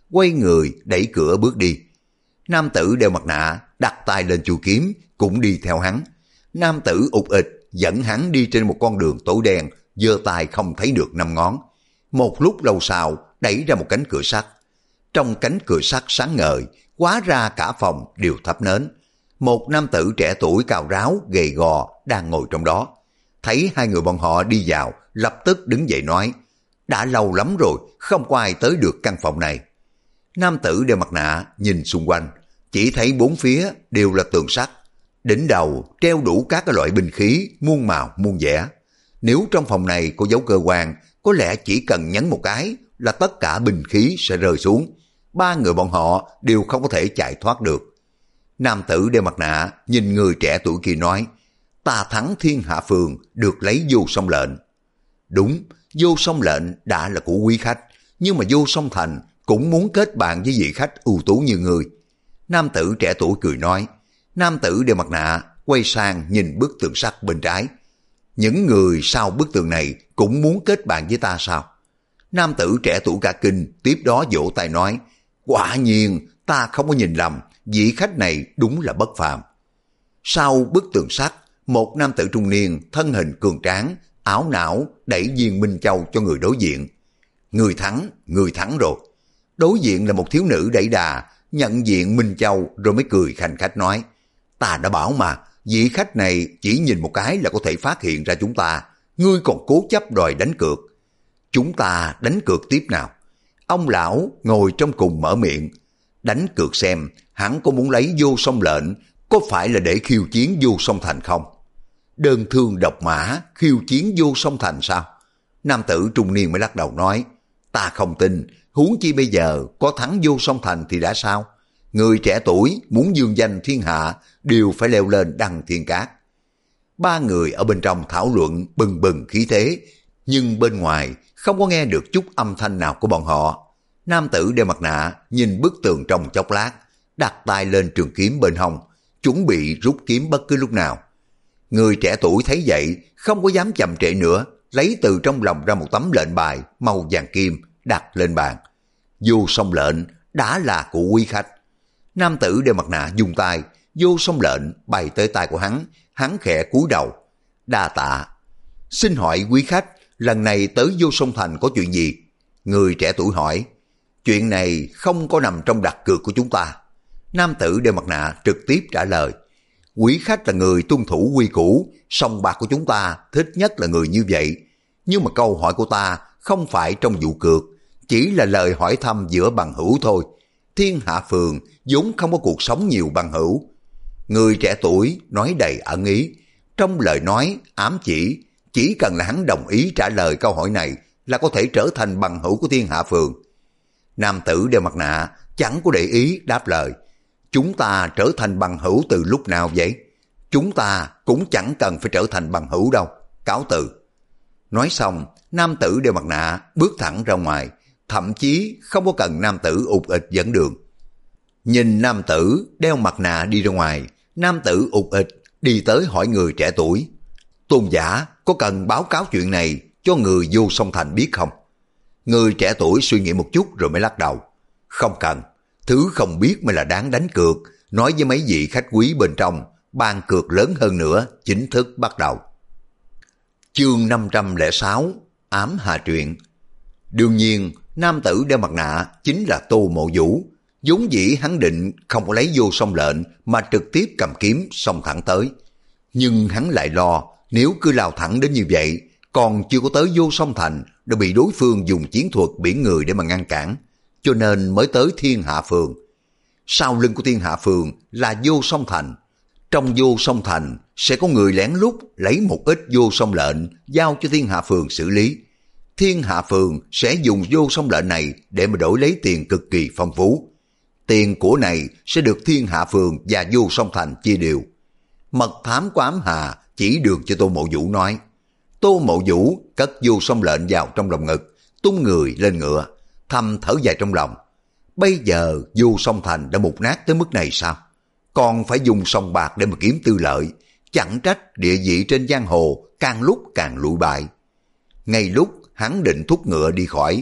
quay người đẩy cửa bước đi. Nam tử đeo mặt nạ đặt tay lên chuôi kiếm cũng đi theo hắn. Nam tử ụt ịch dẫn hắn đi trên một con đường tối đen, giơ tay không thấy được năm ngón. Một lúc lâu sau đẩy ra một cánh cửa sắt. Trong cánh cửa sắt sáng ngời, hóa ra cả phòng đều thắp nến. Một nam tử trẻ tuổi cao ráo, gầy gò đang ngồi trong đó. Thấy hai người bọn họ đi vào, lập tức đứng dậy nói, đã lâu lắm rồi, không có ai tới được căn phòng này. Nam tử đeo mặt nạ nhìn xung quanh, chỉ thấy bốn phía đều là tường sắt. Đỉnh đầu treo đủ các loại binh khí, muôn màu muôn vẻ. Nếu trong phòng này có dấu cơ quan, có lẽ chỉ cần nhấn một cái là tất cả binh khí sẽ rơi xuống. Ba người bọn họ đều không có thể chạy thoát được. Nam tử đeo mặt nạ nhìn người trẻ tuổi kia nói, ta thắng Thiên Hạ Phường được lấy Vô Song lệnh. Đúng, Vô Song lệnh đã là của quý khách, nhưng mà Vô Song Thành cũng muốn kết bạn với vị khách ưu tú như người. Nam tử trẻ tuổi cười nói. Nam tử đeo mặt nạ quay sang nhìn bức tường sắt bên trái. Những người sau bức tường này cũng muốn kết bạn với ta sao? Nam tử trẻ tuổi cả kinh, tiếp đó vỗ tay nói, quả nhiên ta không có nhìn lầm, vị khách này đúng là bất phàm. Sau bức tường sắt, một nam tử trung niên, thân hình cường tráng, áo não đẩy viên minh châu cho người đối diện. Người thắng, người thắng rồi. Đối diện là một thiếu nữ đẩy đà, nhận diện minh châu rồi mới cười khanh khách nói, ta đã bảo mà, vị khách này chỉ nhìn một cái là có thể phát hiện ra chúng ta, ngươi còn cố chấp đòi đánh cược. Chúng ta đánh cược tiếp nào. Ông lão ngồi trong cùng mở miệng, đánh cược xem hắn có muốn lấy Vô Song lệnh, có phải là để khiêu chiến Vô Song Thành không? Đơn thương độc mã khiêu chiến Vô Song Thành sao? Nam tử trung niên mới lắc đầu nói, ta không tin, huống chi bây giờ có thắng Vô Song Thành thì đã sao? Người trẻ tuổi muốn dương danh thiên hạ đều phải leo lên đăng thiên cát. Ba người ở bên trong thảo luận bừng bừng khí thế, nhưng bên ngoài không có nghe được chút âm thanh nào của bọn họ. Nam tử đeo mặt nạ nhìn bức tường trong chốc lát, đặt tay lên trường kiếm bên hông, chuẩn bị rút kiếm bất cứ lúc nào. Người trẻ tuổi thấy vậy không có dám chậm trễ nữa, lấy từ trong lòng ra một tấm lệnh bài màu vàng kim đặt lên bàn. Vô Song lệnh đã là của quý khách. Nam tử đeo mặt nạ dùng tay, Vô Song lệnh bay tới tay của hắn, hắn khẽ cúi đầu. Đa tạ. Xin hỏi quý khách, lần này tới Vô Song Thành có chuyện gì? Người trẻ tuổi hỏi. Chuyện này không có nằm trong đặt cược của chúng ta. Nam tử đeo mặt nạ trực tiếp trả lời. Quý khách là người tuân thủ quy củ, sòng bạc của chúng ta thích nhất là người như vậy. Nhưng mà câu hỏi của ta không phải trong vụ cược, chỉ là lời hỏi thăm giữa bằng hữu thôi. Thiên Hạ Phường vốn không có cuộc sống nhiều bằng hữu. Người trẻ tuổi nói đầy ẩn ý, trong lời nói ám chỉ, chỉ cần là hắn đồng ý trả lời câu hỏi này là có thể trở thành bằng hữu của Thiên Hạ Phường. Nam tử đeo mặt nạ chẳng có để ý đáp lời. Chúng ta trở thành bằng hữu từ lúc nào vậy? Chúng ta cũng chẳng cần phải trở thành bằng hữu đâu. Cáo từ. Nói xong, nam tử đeo mặt nạ bước thẳng ra ngoài, thậm chí không có cần nam tử ụt ịch dẫn đường. Nhìn nam tử đeo mặt nạ đi ra ngoài, nam tử ụt ịch đi tới hỏi người trẻ tuổi. Tôn giả có cần báo cáo chuyện này cho người Vô Song Thành biết không? Người trẻ tuổi suy nghĩ một chút rồi mới lắc đầu. Không cần, thứ không biết mới là đáng đánh cược. Nói với mấy vị khách quý bên trong, bàn cược lớn hơn nữa chính thức bắt đầu. Chương năm trăm lẻ sáu, ám hà truyện. Đương nhiên, nam tử đeo mặt nạ chính là Tô Mộ Vũ. Vốn dĩ hắn định không có lấy Vô Song lệnh mà trực tiếp cầm kiếm xông thẳng tới. Nhưng hắn lại lo, nếu cứ lao thẳng đến như vậy, còn chưa có tới Vô Song Thành đã bị đối phương dùng chiến thuật biển người để mà ngăn cản, cho nên mới tới Thiên Hạ Phường. Sau lưng của Thiên Hạ Phường là Vô Song Thành. Trong Vô Song Thành sẽ có người lén lút lấy một ít Vô Song lệnh giao cho Thiên Hạ Phường xử lý. Thiên Hạ Phường sẽ dùng Vô Song lệnh này để mà đổi lấy tiền cực kỳ phong phú. Tiền của này sẽ được Thiên Hạ Phường và Vô Song Thành chia đều. Mật thám của ám hà chỉ đường cho Tô Mộ Vũ nói. Tô Mộ Vũ cất Vô Song lệnh vào trong lòng ngực, tung người lên ngựa, thầm thở dài trong lòng. Bây giờ Vô Song Thành đã mục nát tới mức này sao? Còn phải dùng sòng bạc để mà kiếm tư lợi, chẳng trách địa vị trên giang hồ càng lúc càng lụi bại. Ngay lúc hắn định thúc ngựa đi khỏi,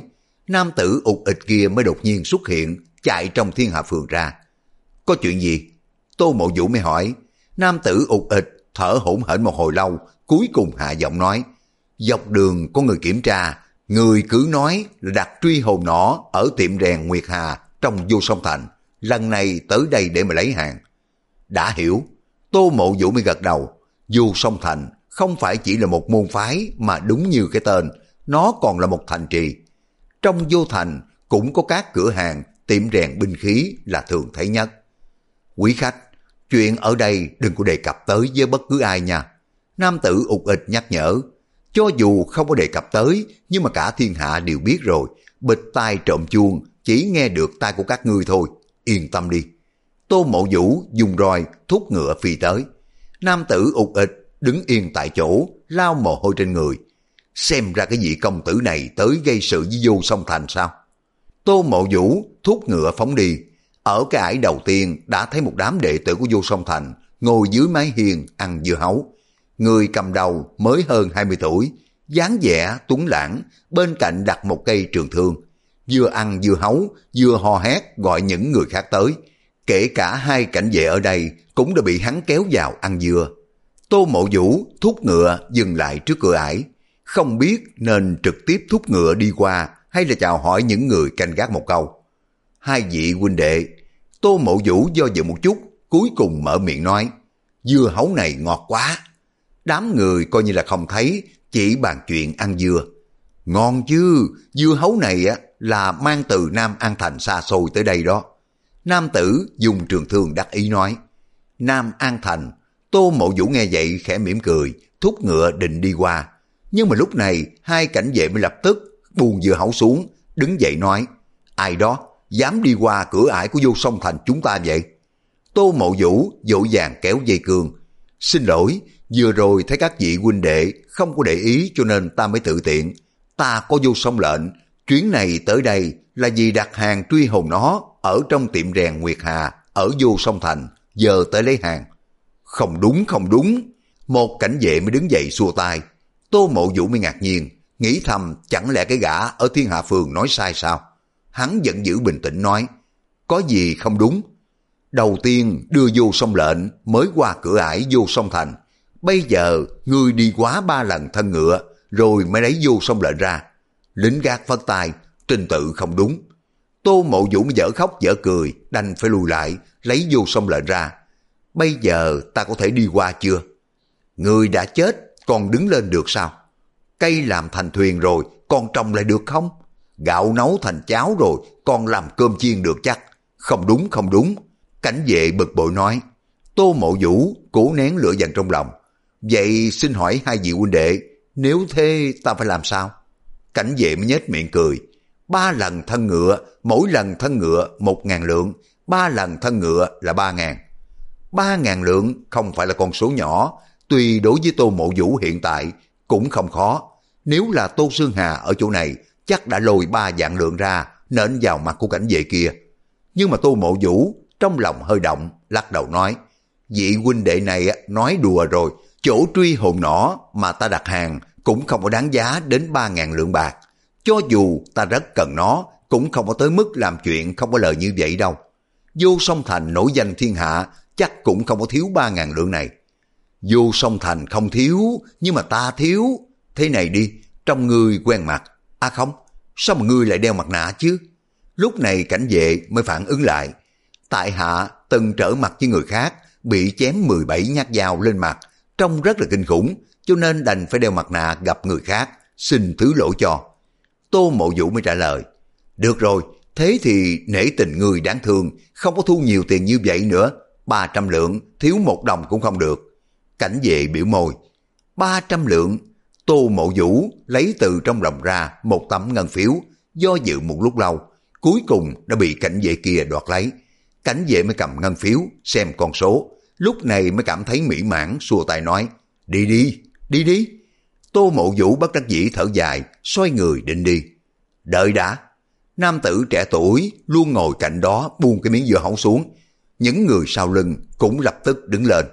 nam tử ụt ịch kia mới đột nhiên xuất hiện, chạy trong Thiên Hạ Phường ra. Có chuyện gì? Tô Mộ Vũ mới hỏi. Nam tử ụt ịch thở hổn hển một hồi lâu, cuối cùng hạ giọng nói, dọc đường có người kiểm tra, người cứ nói là đặt truy hồn nỏ ở tiệm rèn Nguyệt Hà trong Vô Song Thành, lần này tới đây để mà lấy hàng. Đã hiểu. Tô Mộ Vũ mới gật đầu. Vô Song Thành không phải chỉ là một môn phái mà đúng như cái tên, nó còn là một thành trì. Trong Vô Thành cũng có các cửa hàng, tiệm rèn binh khí là thường thấy nhất. Quý khách, chuyện ở đây đừng có đề cập tới với bất cứ ai nha. Nam tử ụt ịch nhắc nhở. Cho dù không có đề cập tới, nhưng mà cả thiên hạ đều biết rồi, bịch tai trộm chuông chỉ nghe được tai của các ngươi thôi, yên tâm đi. Tô Mộ Vũ dùng roi thúc ngựa phi tới. Nam tử ụt ịch đứng yên tại chỗ, lau mồ hôi trên người. Xem ra cái vị công tử này tới gây sự với Vô Song Thành sao? Tô Mộ Vũ thúc ngựa phóng đi. Ở cái ải đầu tiên đã thấy một đám đệ tử của Vô Song Thành ngồi dưới mái hiên ăn dưa hấu. Người cầm đầu mới hơn hai mươi tuổi, dáng vẻ tuấn lãng, bên cạnh đặt một cây trường thương. Vừa ăn dưa hấu, vừa hò hét gọi những người khác tới. Kể cả hai cảnh vệ ở đây cũng đã bị hắn kéo vào ăn dưa. Tô Mộ Vũ thúc ngựa dừng lại trước cửa ải. Không biết nên trực tiếp thúc ngựa đi qua hay là chào hỏi những người canh gác một câu. Hai vị huynh đệ. Tô Mộ Vũ do dự một chút, cuối cùng mở miệng nói, dưa hấu này ngọt quá. Đám người coi như là không thấy, chỉ bàn chuyện ăn dưa. Ngon chứ, dưa hấu này á là mang từ Nam An Thành xa xôi tới đây đó. Nam tử dùng trường thương đắc ý nói. Nam An Thành. Tô Mộ Vũ nghe vậy khẽ mỉm cười, thúc ngựa định đi qua. Nhưng mà lúc này hai cảnh vệ mới lập tức buông dưa hấu xuống, đứng dậy nói, ai đó dám đi qua cửa ải của Vô Song Thành chúng ta vậy? Tô Mộ Vũ vội vàng kéo dây cương. Xin lỗi, vừa rồi thấy các vị huynh đệ không có để ý cho nên ta mới tự tiện. Ta có vô song lệnh, chuyến này tới đây là vì đặt hàng truy hồn nó ở trong tiệm rèn Nguyệt Hà ở Vô Song Thành, giờ tới lấy hàng. Không đúng, không đúng. Một cảnh vệ mới đứng dậy xua tay. Tô Mộ Vũ mới ngạc nhiên, nghĩ thầm chẳng lẽ cái gã ở Thiên Hạ Phường nói sai sao? Hắn vẫn giữ bình tĩnh nói, có gì không đúng? Đầu tiên đưa vô song lệnh mới qua cửa ải Vô Song Thành. Bây giờ ngươi đi quá ba lần thân ngựa rồi mới lấy vô song lệnh ra. Lính gác phất tay, trình tự không đúng. Tô Mộ Vũ dở khóc dở cười, đành phải lùi lại, lấy vô song lệnh ra. Bây giờ ta có thể đi qua chưa? Người đã chết còn đứng lên được sao? Cây làm thành thuyền rồi còn trồng lại được không? Gạo nấu thành cháo rồi còn làm cơm chiên được chắc? Không đúng, không đúng. Cảnh vệ bực bội nói. Tô Mộ Vũ cố nén lửa giận trong lòng. Vậy xin hỏi hai vị huynh đệ, nếu thế ta phải làm sao? Cảnh vệ mới nhếch miệng cười. Ba lần thân ngựa, mỗi lần thân ngựa một ngàn lượng, ba lần thân ngựa là ba ngàn. Ba ngàn lượng không phải là con số nhỏ, tuy đối với Tô Mộ Vũ hiện tại cũng không khó. Nếu là Tô Sương Hà ở chỗ này, chắc đã lôi ba vạn lượng ra, nện vào mặt của cảnh vệ kia. Nhưng mà Tô Mộ Vũ trong lòng hơi động, lắc đầu nói, vị huynh đệ này nói đùa rồi, chỗ truy hồn nỏ mà ta đặt hàng cũng không có đáng giá đến ba ngàn lượng bạc. Cho dù ta rất cần nó, cũng không có tới mức làm chuyện không có lời như vậy đâu. Vô Song Thành nổi danh thiên hạ, chắc cũng không có thiếu ba ngàn lượng này. Vô Song Thành không thiếu, nhưng mà ta thiếu. Thế này đi, trong ngươi quen mặt. À không, sao mà ngươi lại đeo mặt nạ chứ? Lúc này cảnh vệ mới phản ứng lại. Tại hạ từng trở mặt với người khác, bị chém mười bảy nhát dao lên mặt, trông rất là kinh khủng, cho nên đành phải đeo mặt nạ gặp người khác, xin thứ lỗi cho. Tô Mộ Vũ mới trả lời, được rồi, thế thì nể tình người đáng thương, không có thu nhiều tiền như vậy nữa, ba trăm lượng, thiếu một đồng cũng không được. Cảnh vệ biểu môi, ba trăm lượng. Tô Mộ Vũ lấy từ trong lòng ra một tấm ngân phiếu, do dự một lúc lâu, cuối cùng đã bị cảnh vệ kia đoạt lấy. Cảnh vệ mới cầm ngân phiếu, xem con số, lúc này mới cảm thấy mỹ mãn, xua tay nói, đi đi, đi đi. Tô Mộ Vũ bất đắc dĩ thở dài, xoay người định đi. Đợi đã. Nam tử trẻ tuổi luôn ngồi cạnh đó buông cái miếng dưa hấu xuống. Những người sau lưng cũng lập tức đứng lên.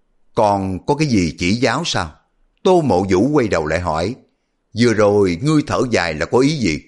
Còn có cái gì chỉ giáo sao? Tô Mộ Vũ quay đầu lại hỏi. Vừa rồi ngươi thở dài là có ý gì?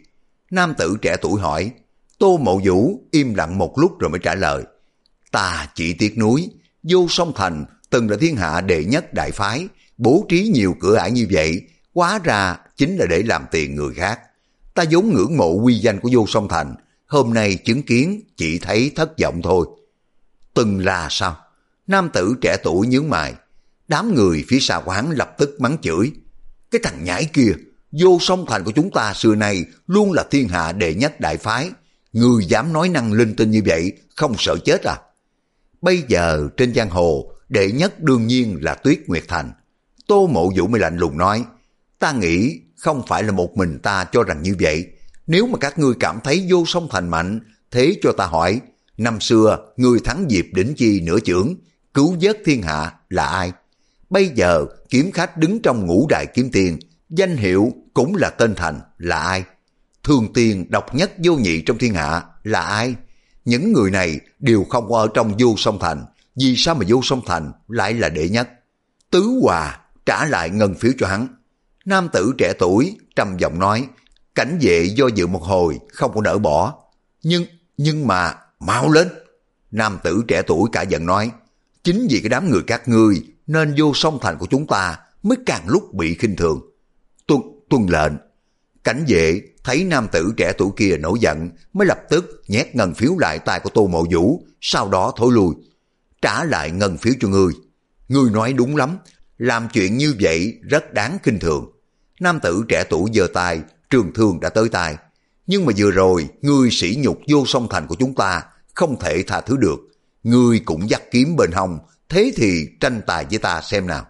Nam tử trẻ tuổi hỏi. Tô Mộ Vũ im lặng một lúc rồi mới trả lời. Ta chỉ tiếc nuối, Vô Song Thành từng là thiên hạ đệ nhất đại phái, bố trí nhiều cửa ải như vậy, hóa ra chính là để làm tiền người khác. Ta vốn ngưỡng mộ uy danh của Vô Song Thành, hôm nay chứng kiến chỉ thấy thất vọng thôi. Từng là sao? Nam tử trẻ tuổi nhướng mày. Đám người phía sau của hắn lập tức mắng chửi. Cái thằng nhãi kia, Vô Song Thành của chúng ta xưa nay luôn là thiên hạ đệ nhất đại phái. Người dám nói năng linh tinh như vậy, không sợ chết à? Bây giờ trên giang hồ, đệ nhất đương nhiên là Tuyết Nguyệt Thành. Tô Mộ Vũ mới lạnh lùng nói. Ta nghĩ không phải là một mình ta cho rằng như vậy. Nếu mà các ngươi cảm thấy Vô Song Thành mạnh, thế cho ta hỏi, năm xưa ngươi thắng Diệp Đỉnh Chi nửa chưởng, cứu vớt thiên hạ là ai? Bây giờ kiếm khách đứng trong ngũ đại kiếm tiền, danh hiệu cũng là tên thành là ai? Thường tiền độc nhất vô nhị trong thiên hạ là ai? Những người này đều không có ở trong Vô Song Thành, vì sao mà Vô Song Thành lại là đệ nhất? Tứ Hòa trả lại ngân phiếu cho hắn. Nam tử trẻ tuổi trầm giọng nói. Cảnh vệ do dự một hồi không có nỡ bỏ. Nhưng, nhưng mà, mau lên. Nam tử trẻ tuổi cả giận nói. Chính vì cái đám người các ngươi nên Vô Song Thành của chúng ta mới càng lúc bị khinh thường. Tuân, tuân lệnh. Cảnh vệ thấy nam tử trẻ tuổi kia nổi giận mới lập tức nhét ngân phiếu lại tay của Tô Mộ Vũ, sau đó thối lui. Trả lại ngân phiếu cho ngươi. Ngươi nói đúng lắm, làm chuyện như vậy rất đáng khinh thường. Nam tử trẻ tuổi giơ tay, trường thương đã tới tay. Nhưng mà vừa rồi, ngươi sỉ nhục Vô Song Thành của chúng ta, không thể tha thứ được. Ngươi cũng dắt kiếm bên hông, thế thì tranh tài với ta xem nào.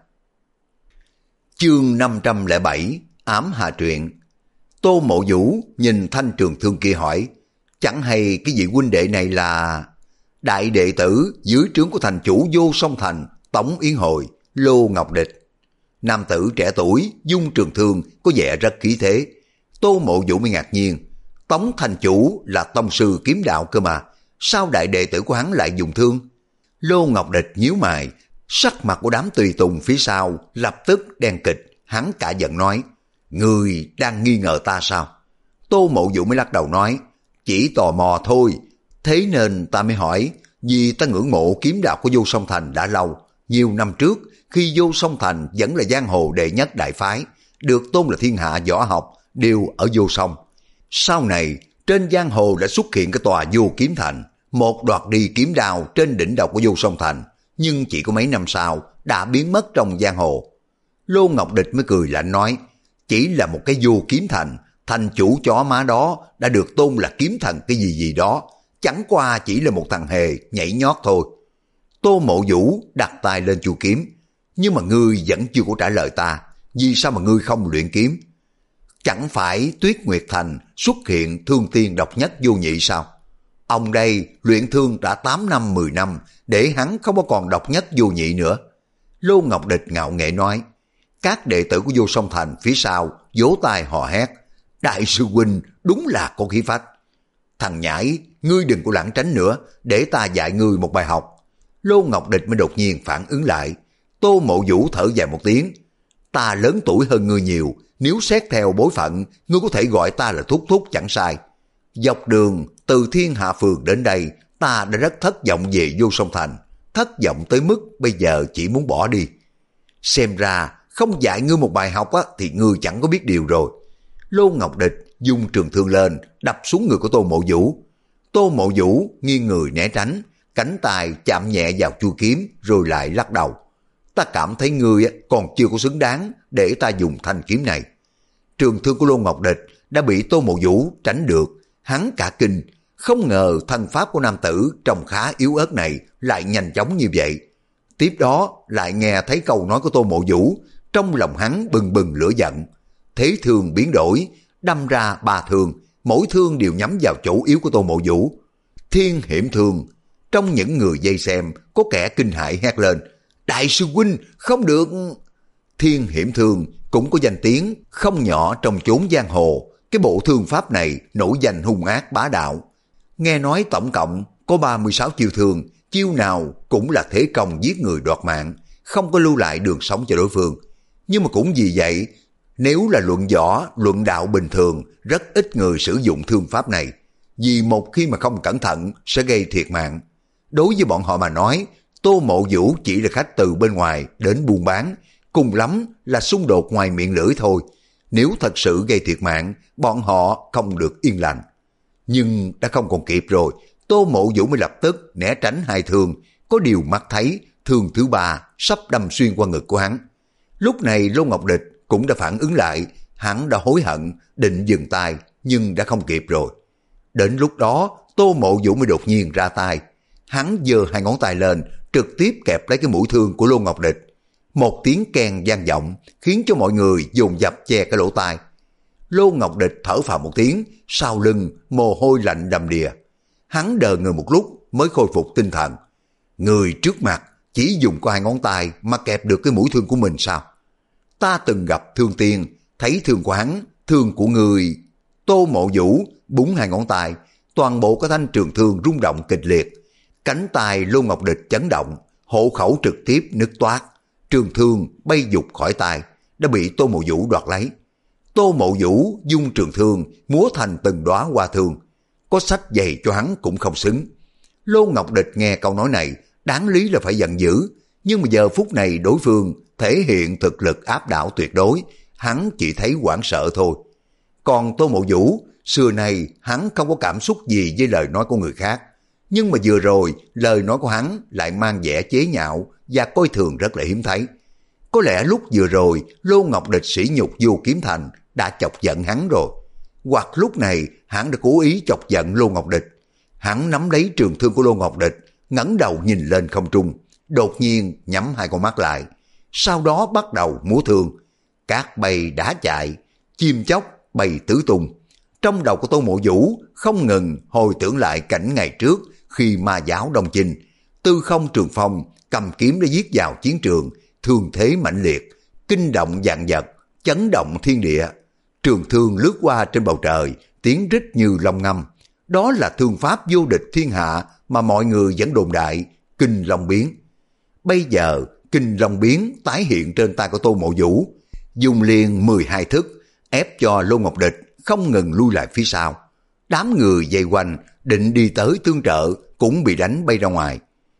Chương năm trăm lẻ bảy, ám hà truyện. Tô Mộ Vũ nhìn thanh trường thương kia hỏi, chẳng hay cái vị huynh đệ này là đại đệ tử dưới trướng của thành chủ Vô Song Thành, Tống Yến Hồi, Lô Ngọc Địch. Nam tử trẻ tuổi dung trường thương có vẻ rất khí thế. Tô Mộ Vũ mới ngạc nhiên, Tống thành chủ là tông sư kiếm đạo cơ mà, sao đại đệ tử của hắn lại dùng thương? Lô Ngọc Địch nhíu mày, sắc mặt của đám tùy tùng phía sau lập tức đen kịch, hắn cả giận nói, ngươi đang nghi ngờ ta sao? Tô Mộ Vũ mới lắc đầu nói, chỉ tò mò thôi, thế nên ta mới hỏi, vì ta ngưỡng mộ kiếm đạo của Vô Song Thành đã lâu. Nhiều năm trước, khi Vô Song Thành vẫn là giang hồ đệ nhất đại phái, được tôn là thiên hạ võ học, đều ở Vô Song. Sau này, trên giang hồ đã xuất hiện cái tòa Vô Kiếm Thành, một đoạt đi kiếm đao trên đỉnh đầu của Vô Song Thành, nhưng chỉ có mấy năm sau đã biến mất trong giang hồ. Lô Ngọc Địch mới cười lạnh nói, chỉ là một cái Vô Kiếm Thành, thành chủ chó má đó đã được tôn là kiếm thần cái gì gì đó, chẳng qua chỉ là một thằng hề nhảy nhót thôi. Tô Mộ Vũ đặt tay lên chuôi kiếm, nhưng mà ngươi vẫn chưa có trả lời ta, vì sao mà ngươi không luyện kiếm? Chẳng phải Tuyết Nguyệt Thành xuất hiện thương tiên độc nhất vô nhị sao? Ông đây luyện thương đã tám năm mười năm, để hắn không có còn độc nhất vô nhị nữa. Lô Ngọc Địch ngạo nghễ nói. Các đệ tử của Vô Song Thành phía sau vỗ tay hò hét, đại sư huynh đúng là có khí phách. Thằng nhãi, ngươi đừng có lảng tránh nữa, để ta dạy ngươi một bài học. Lô Ngọc Địch mới đột nhiên phản ứng lại. Tô Mộ Vũ thở dài một tiếng, ta lớn tuổi hơn ngươi nhiều, nếu xét theo bối phận, ngươi có thể gọi ta là thúc thúc chẳng sai. Dọc đường từ Thiên Hạ Phường đến đây, ta đã rất thất vọng về Vô Song Thành, thất vọng tới mức bây giờ chỉ muốn bỏ đi. Xem ra không dạy ngươi một bài học á, thì ngươi chẳng có biết điều rồi. Lô Ngọc Địch dung trường thương lên, đập xuống người của Tô Mộ Vũ. Tô Mộ Vũ nghiêng người né tránh, cánh tay chạm nhẹ vào chuôi kiếm rồi lại lắc đầu. Ta cảm thấy ngươi còn chưa có xứng đáng để ta dùng thanh kiếm này. Trường thương của Lô Ngọc Địch đã bị Tô Mộ Vũ tránh được, hắn cả kinh, không ngờ thân pháp của nam tử trông khá yếu ớt này lại nhanh chóng như vậy. Tiếp đó lại nghe thấy câu nói của Tô Mộ Vũ, trong lòng hắn bừng bừng lửa giận. Thế thương biến đổi, đâm ra ba thương, mỗi thương đều nhắm vào chỗ yếu của Tô Mộ Vũ. Thiên hiểm thương. Trong những người vây xem, có kẻ kinh hãi hét lên, đại sư huynh không được. Thiên hiểm thương cũng có danh tiếng không nhỏ trong chốn giang hồ. Cái bộ thương pháp này nổi danh hung ác bá đạo. Nghe nói tổng cộng có ba mươi sáu chiêu thương, chiêu nào cũng là thế công giết người đoạt mạng, không có lưu lại đường sống cho đối phương. Nhưng mà cũng vì vậy Nếu là luận võ, luận đạo bình thường, rất ít người sử dụng thương pháp này, vì một khi mà không cẩn thận sẽ gây thiệt mạng. Đối với bọn họ mà nói, Tô Mộ Vũ chỉ là khách từ bên ngoài đến buôn bán, cùng lắm là xung đột ngoài miệng lưỡi thôi. Nếu thật sự gây thiệt mạng, bọn họ không được yên lành. Nhưng đã không còn kịp rồi, Tô Mộ Vũ mới lập tức né tránh hai thương, có điều mắt thấy thương thứ ba sắp đâm xuyên qua ngực của hắn. Lúc này Lô Ngọc Địch cũng đã phản ứng lại, hắn đã hối hận, định dừng tay, nhưng đã không kịp rồi. Đến lúc đó, Tô Mộ Vũ mới đột nhiên ra tay. Hắn giơ hai ngón tay lên, trực tiếp kẹp lấy cái mũi thương của Lô Ngọc Địch. Một tiếng keng vang vọng, khiến cho mọi người dồn dập che cái lỗ tai. Lô Ngọc Địch thở phào một tiếng, sau lưng mồ hôi lạnh đầm đìa. Hắn đờ người một lúc mới khôi phục tinh thần. Người trước mặt chỉ dùng có hai ngón tay mà kẹp được cái mũi thương của mình sao? Ta từng gặp Thương Tiên, thấy thương của hắn, thương của người. Tô Mộ Vũ búng hai ngón tay, toàn bộ cái thanh trường thương rung động kịch liệt. Cánh tay Lô Ngọc Địch chấn động, hộ khẩu trực tiếp nứt toát. Trường thương bay dục khỏi tay, đã bị Tô Mộ Vũ đoạt lấy. Tô Mộ Vũ dung trường thương, múa thành từng đóa hoa thương. Có sách giày cho hắn cũng không xứng. Lô Ngọc Địch nghe câu nói này, đáng lý là phải giận dữ, nhưng mà giờ phút này đối phương thể hiện thực lực áp đảo tuyệt đối, hắn chỉ thấy hoảng sợ thôi. Còn Tô Mộ Vũ, xưa nay hắn không có cảm xúc gì với lời nói của người khác, nhưng mà vừa rồi lời nói của hắn lại mang vẻ chế nhạo và coi thường rất là hiếm thấy. Có lẽ lúc vừa rồi Lô Ngọc Địch sỉ nhục Vô Kiếm Thành đã chọc giận hắn rồi, hoặc lúc này hắn đã cố ý chọc giận Lô Ngọc Địch. Hắn nắm lấy trường thương của Lô Ngọc Địch, ngẩng đầu nhìn lên không trung, đột nhiên nhắm hai con mắt lại, sau đó bắt đầu múa thương. Cát bay đá chạy, chim chóc bay tứ tung. Trong đầu của Tô Mộ Vũ không ngừng hồi tưởng lại cảnh ngày trước khi ma giáo Đông Chinh, Tư Không Trường Phong cầm kiếm để giết vào chiến trường, thương thế mãnh liệt, kinh động vạn vật, chấn động thiên địa. Trường thương lướt qua trên bầu trời, tiếng rít như long ngâm. Đó là thương pháp vô địch thiên hạ mà mọi người vẫn đồn đại, Kinh Long Biến. Bây giờ Kinh Long Biến tái hiện trên tay của Tô Mộ Vũ, dùng liền mười hai thức, ép cho Lô Ngọc Địch không ngừng lui lại phía sau. Đám người vây quanh định đi tới tương trợ cũng bị đánh bay ra ngoài.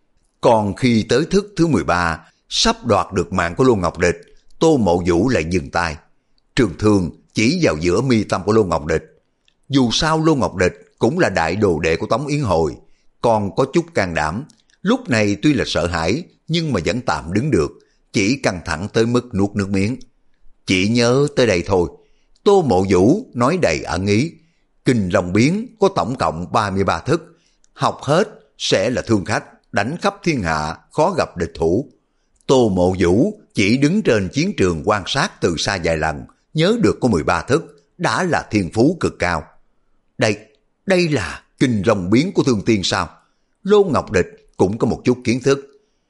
Còn khi tới thức thứ mười ba, sắp đoạt được mạng của Lô Ngọc Địch, Tô Mộ Vũ lại dừng tay. Trường thương chỉ vào giữa mi tâm của Lô Ngọc Địch. Dù sao Lô Ngọc Địch cũng là đại đồ đệ của Tống Yến Hồi, còn có chút can đảm. Lúc này tuy là sợ hãi, nhưng mà vẫn tạm đứng được, chỉ căng thẳng tới mức nuốt nước miếng. Chỉ nhớ tới đây thôi. Tô Mộ Vũ nói đầy ẩn ý. Kinh Long Biến có tổng cộng ba mươi ba thức, học hết sẽ là thương khách, đánh khắp thiên hạ, khó gặp địch thủ. Tô Mộ Vũ chỉ đứng trên chiến trường quan sát từ xa vài lần, nhớ được có mười ba thức, đã là thiên phú cực cao. Đây, đây là Kinh Long Biến của Thương Tiên sao? Lô Ngọc Địch cũng có một chút kiến thức.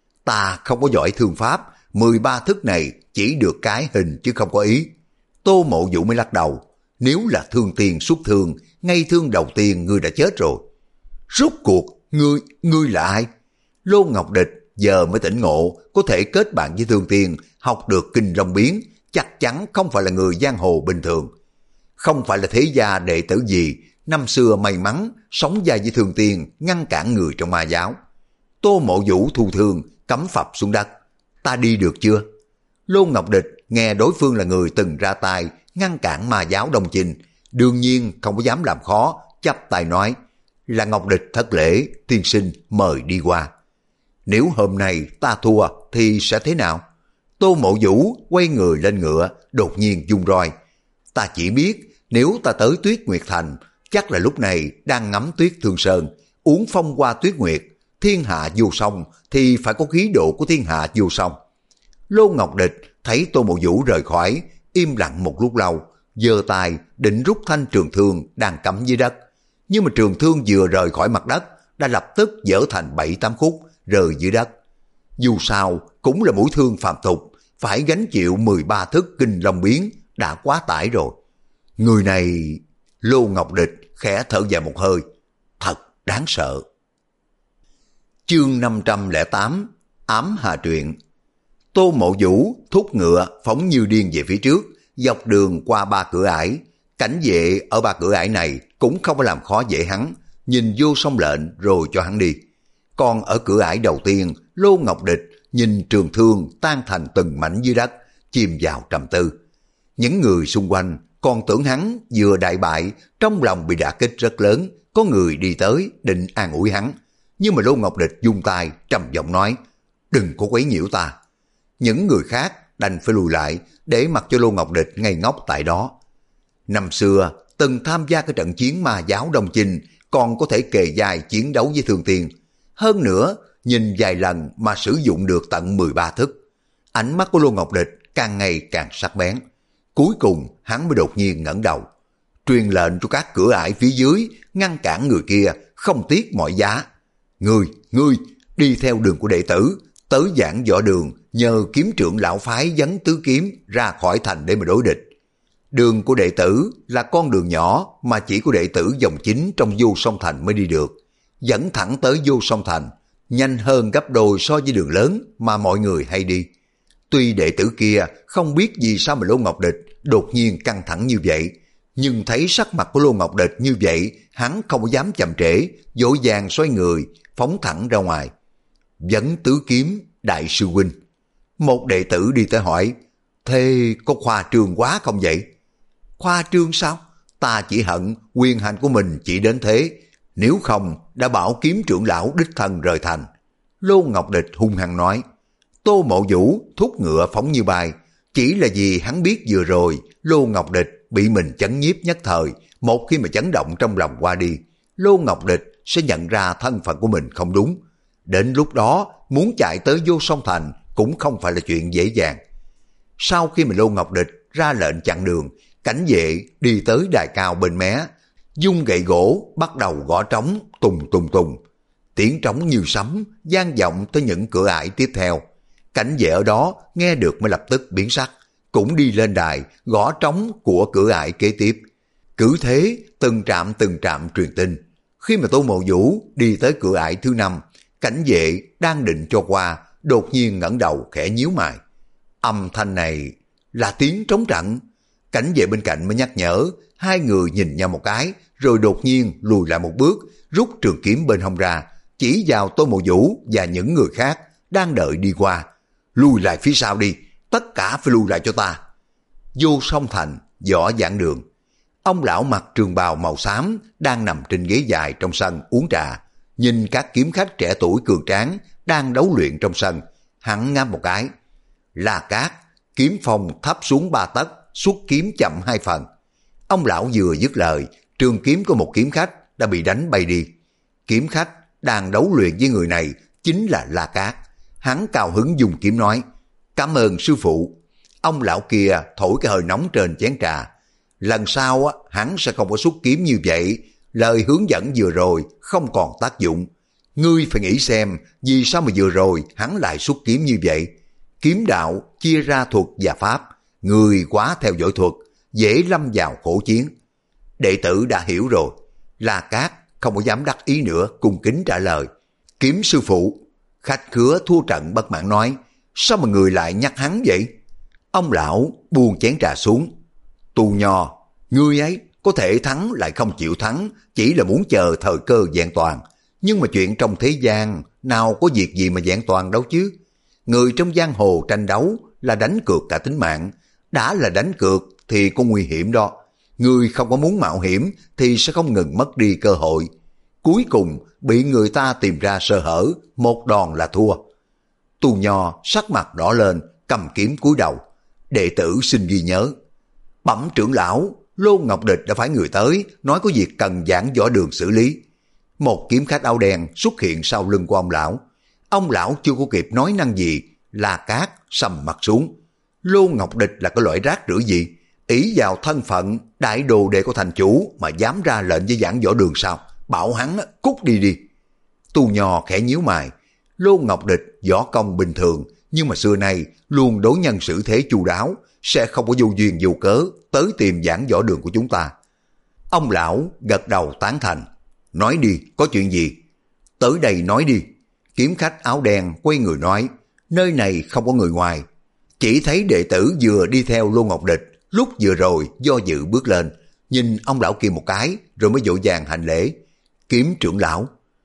Ta không có giỏi thương pháp, mười ba thức này chỉ được cái hình chứ không có ý. Tô Mộ Vũ mới lắc đầu. Nếu là Thương Tiên xuất thương, ngay thương đầu tiên ngươi đã chết rồi. Rốt cuộc, ngươi, ngươi là ai? Lô Ngọc Địch giờ mới tỉnh ngộ, có thể kết bạn với Thương Tiên, học được Kinh Long Biến, chắc chắn không phải là người giang hồ bình thường. Không phải là thế gia đệ tử gì, năm xưa may mắn, sống vai với Thương Tiên, ngăn cản người trong ma giáo. Tô Mộ Vũ thu thương, cắm phập xuống đất. Ta đi được chưa? Lô Ngọc Địch nghe đối phương là người từng ra tay, ngăn cản ma giáo Đông Chinh, đương nhiên không có dám làm khó, chắp tay nói, là Ngọc Địch thất lễ, tiên sinh mời đi qua. Nếu hôm nay ta thua thì sẽ thế nào? Tô Mộ Vũ quay người lên ngựa, đột nhiên rung roi. Ta chỉ biết nếu ta tới Tuyết Nguyệt Thành, chắc là lúc này đang ngắm Tuyết Thương Sơn, uống phong qua Tuyết Nguyệt, thiên hạ vô song thì phải có khí độ của thiên hạ vô song. Lô Ngọc Địch thấy Tô Mộ Vũ rời khỏi, im lặng một lúc lâu, giơ tay định rút thanh trường thương đang cắm dưới đất. Nhưng mà trường thương vừa rời khỏi mặt đất, đã lập tức dở thành bảy tám khúc, rơi dưới đất. Dù sao, cũng là mũi thương phàm tục, phải gánh chịu mười ba thức Kinh Long Biến, đã quá tải rồi. Người này... Lô Ngọc Địch khẽ thở dài một hơi. Thật đáng sợ. Chương năm trăm lẻ tám, Ám Hà Truyện. Tô Mộ Vũ thúc ngựa phóng như điên về phía trước, dọc đường qua ba cửa ải. Cảnh vệ ở ba cửa ải này cũng không có làm khó dễ hắn, nhìn vô xong lệnh rồi cho hắn đi. Còn ở cửa ải đầu tiên, Lô Ngọc Địch nhìn trường thương tan thành từng mảnh dưới đất, chìm vào trầm tư. Những người xung quanh còn tưởng hắn vừa đại bại, trong lòng bị đả kích rất lớn, có người đi tới định an ủi hắn. Nhưng mà Lô Ngọc Địch vung tay trầm giọng nói, đừng có quấy nhiễu ta. Những người khác đành phải lùi lại để mặc cho Lô Ngọc Địch ngây ngốc tại đó. Năm xưa từng tham gia cái trận chiến ma giáo Đông Chinh, còn có thể kề vai chiến đấu với Thương Tiên. Hơn nữa, nhìn vài lần mà sử dụng được tận mười ba thức. Ánh mắt của Lô Ngọc Địch càng ngày càng sắc bén. Cuối cùng hắn mới đột nhiên ngẩng đầu, truyền lệnh cho các cửa ải phía dưới ngăn cản người kia, không tiếc mọi giá. Ngươi, ngươi, đi theo đường của đệ tử, tới giảng võ đường, nhờ kiếm trưởng lão phái dẫn tứ kiếm ra khỏi thành để mà đối địch. Đường của đệ tử là con đường nhỏ mà chỉ có đệ tử dòng chính trong Vô Song Thành mới đi được, dẫn thẳng tới Vô Song Thành, nhanh hơn gấp đôi so với đường lớn mà mọi người hay đi. Tuy đệ tử kia không biết vì sao mà Lô Ngọc Địch đột nhiên căng thẳng như vậy, nhưng thấy sắc mặt của Lô Ngọc Địch như vậy, hắn không có dám chậm trễ, vội vàng xoay người, phóng thẳng ra ngoài. Vấn tứ kiếm đại sư huynh. Một đệ tử đi tới hỏi, thế có khoa trương quá không vậy? Khoa trương sao? Ta chỉ hận quyền hành của mình chỉ đến thế, nếu không đã bảo kiếm trưởng lão đích thân rời thành. Lô Ngọc Địch hung hăng nói. Tô Mộ Vũ thúc ngựa phóng như bay, chỉ là vì hắn biết vừa rồi Lô Ngọc Địch bị mình chấn nhiếp nhất thời, một khi mà chấn động trong lòng qua đi, Lô Ngọc Địch sẽ nhận ra thân phận của mình không đúng. Đến lúc đó muốn chạy tới Vô Song Thành cũng không phải là chuyện dễ dàng. Sau khi mà Lô Ngọc Địch ra lệnh chặn đường, cảnh vệ đi tới đài cao bên mé, dung gậy gỗ bắt đầu gõ trống tùng tùng tùng. Tiếng trống như sấm vang vọng tới những cửa ải tiếp theo. Cảnh vệ ở đó nghe được mới lập tức biến sắc, cũng đi lên đài gõ trống của cửa ải kế tiếp. Cứ thế từng trạm từng trạm truyền tin. Khi mà Tô Mộ Vũ đi tới cửa ải thứ năm, cảnh vệ đang định cho qua, đột nhiên ngẩng đầu khẽ nhíu mày. Âm thanh này là tiếng trống trận. Cảnh vệ bên cạnh mới nhắc nhở, hai người nhìn nhau một cái, rồi đột nhiên lùi lại một bước, rút trường kiếm bên hông ra, chỉ vào Tô Mộ Vũ và những người khác đang đợi đi qua. Lùi lại phía sau đi, tất cả phải lùi lại cho ta. Vô Song Thành, võ giảng đường. Ông lão mặc trường bào màu xám đang nằm trên ghế dài trong sân uống trà, nhìn các kiếm khách trẻ tuổi cường tráng đang đấu luyện trong sân, hắn ngáp một cái. La Cát, kiếm phong thấp xuống ba tấc, xuất kiếm chậm hai phần. Ông lão vừa dứt lời, trường kiếm của một kiếm khách đã bị đánh bay đi. Kiếm khách đang đấu luyện với người này chính là La Cát. Hắn cao hứng dùng kiếm nói, cảm ơn sư phụ. Ông lão kia thổi cái hơi nóng trên chén trà. Lần sau á, hắn sẽ không có xuất kiếm như vậy. Lời hướng dẫn vừa rồi không còn tác dụng. Ngươi phải nghĩ xem vì sao mà vừa rồi hắn lại xuất kiếm như vậy. Kiếm đạo chia ra thuật và pháp. Ngươi quá theo dõi thuật, dễ lâm vào khổ chiến. Đệ tử đã hiểu rồi. La Cát không có dám đắc ý nữa, cung kính trả lời, kiếm sư phụ. Khách khứa thua trận bất mãn nói, sao mà người lại nhắc hắn vậy? Ông lão buông chén trà xuống. Tù Nho, ngươi ấy có thể thắng lại không chịu thắng, chỉ là muốn chờ thời cơ vẹn toàn. Nhưng mà chuyện trong thế gian nào có việc gì mà vẹn toàn đâu chứ. Người trong giang hồ tranh đấu là đánh cược cả tính mạng. Đã là đánh cược thì có nguy hiểm đó. Người không có muốn mạo hiểm thì sẽ không ngừng mất đi cơ hội. Cuối cùng bị người ta tìm ra sơ hở, một đòn là thua. Tù Nho sắc mặt đỏ lên, cầm kiếm cúi đầu. Đệ tử xin ghi nhớ. Bẩm trưởng lão, Lô Ngọc Địch đã phái người tới, nói có việc cần giảng võ đường xử lý. Một kiếm khách áo đen xuất hiện sau lưng của ông lão. Ông lão chưa có kịp nói năng gì, La Cát sầm mặt xuống. Lô Ngọc Địch là cái loại rác rưởi gì? Ỷ vào thân phận đại đồ đệ của thành chủ mà dám ra lệnh với giảng võ đường sao? Bảo hắn cút đi đi. Tù Nho khẽ nhíu mày. Lô Ngọc Địch võ công bình thường, nhưng mà xưa nay luôn đối nhân xử thế chu đáo, sẽ không có vô duyên vô cớ tới tìm giảng võ đường của chúng ta. Ông lão gật đầu tán thành. Nói đi, có chuyện gì? Tới đây nói đi. Kiếm khách áo đen quay người nói, nơi này không có người ngoài. Chỉ thấy đệ tử vừa đi theo Lô Ngọc Địch, lúc vừa rồi do dự bước lên, nhìn ông lão kia một cái rồi mới vội vàng hành lễ. Kiếm trưởng lão.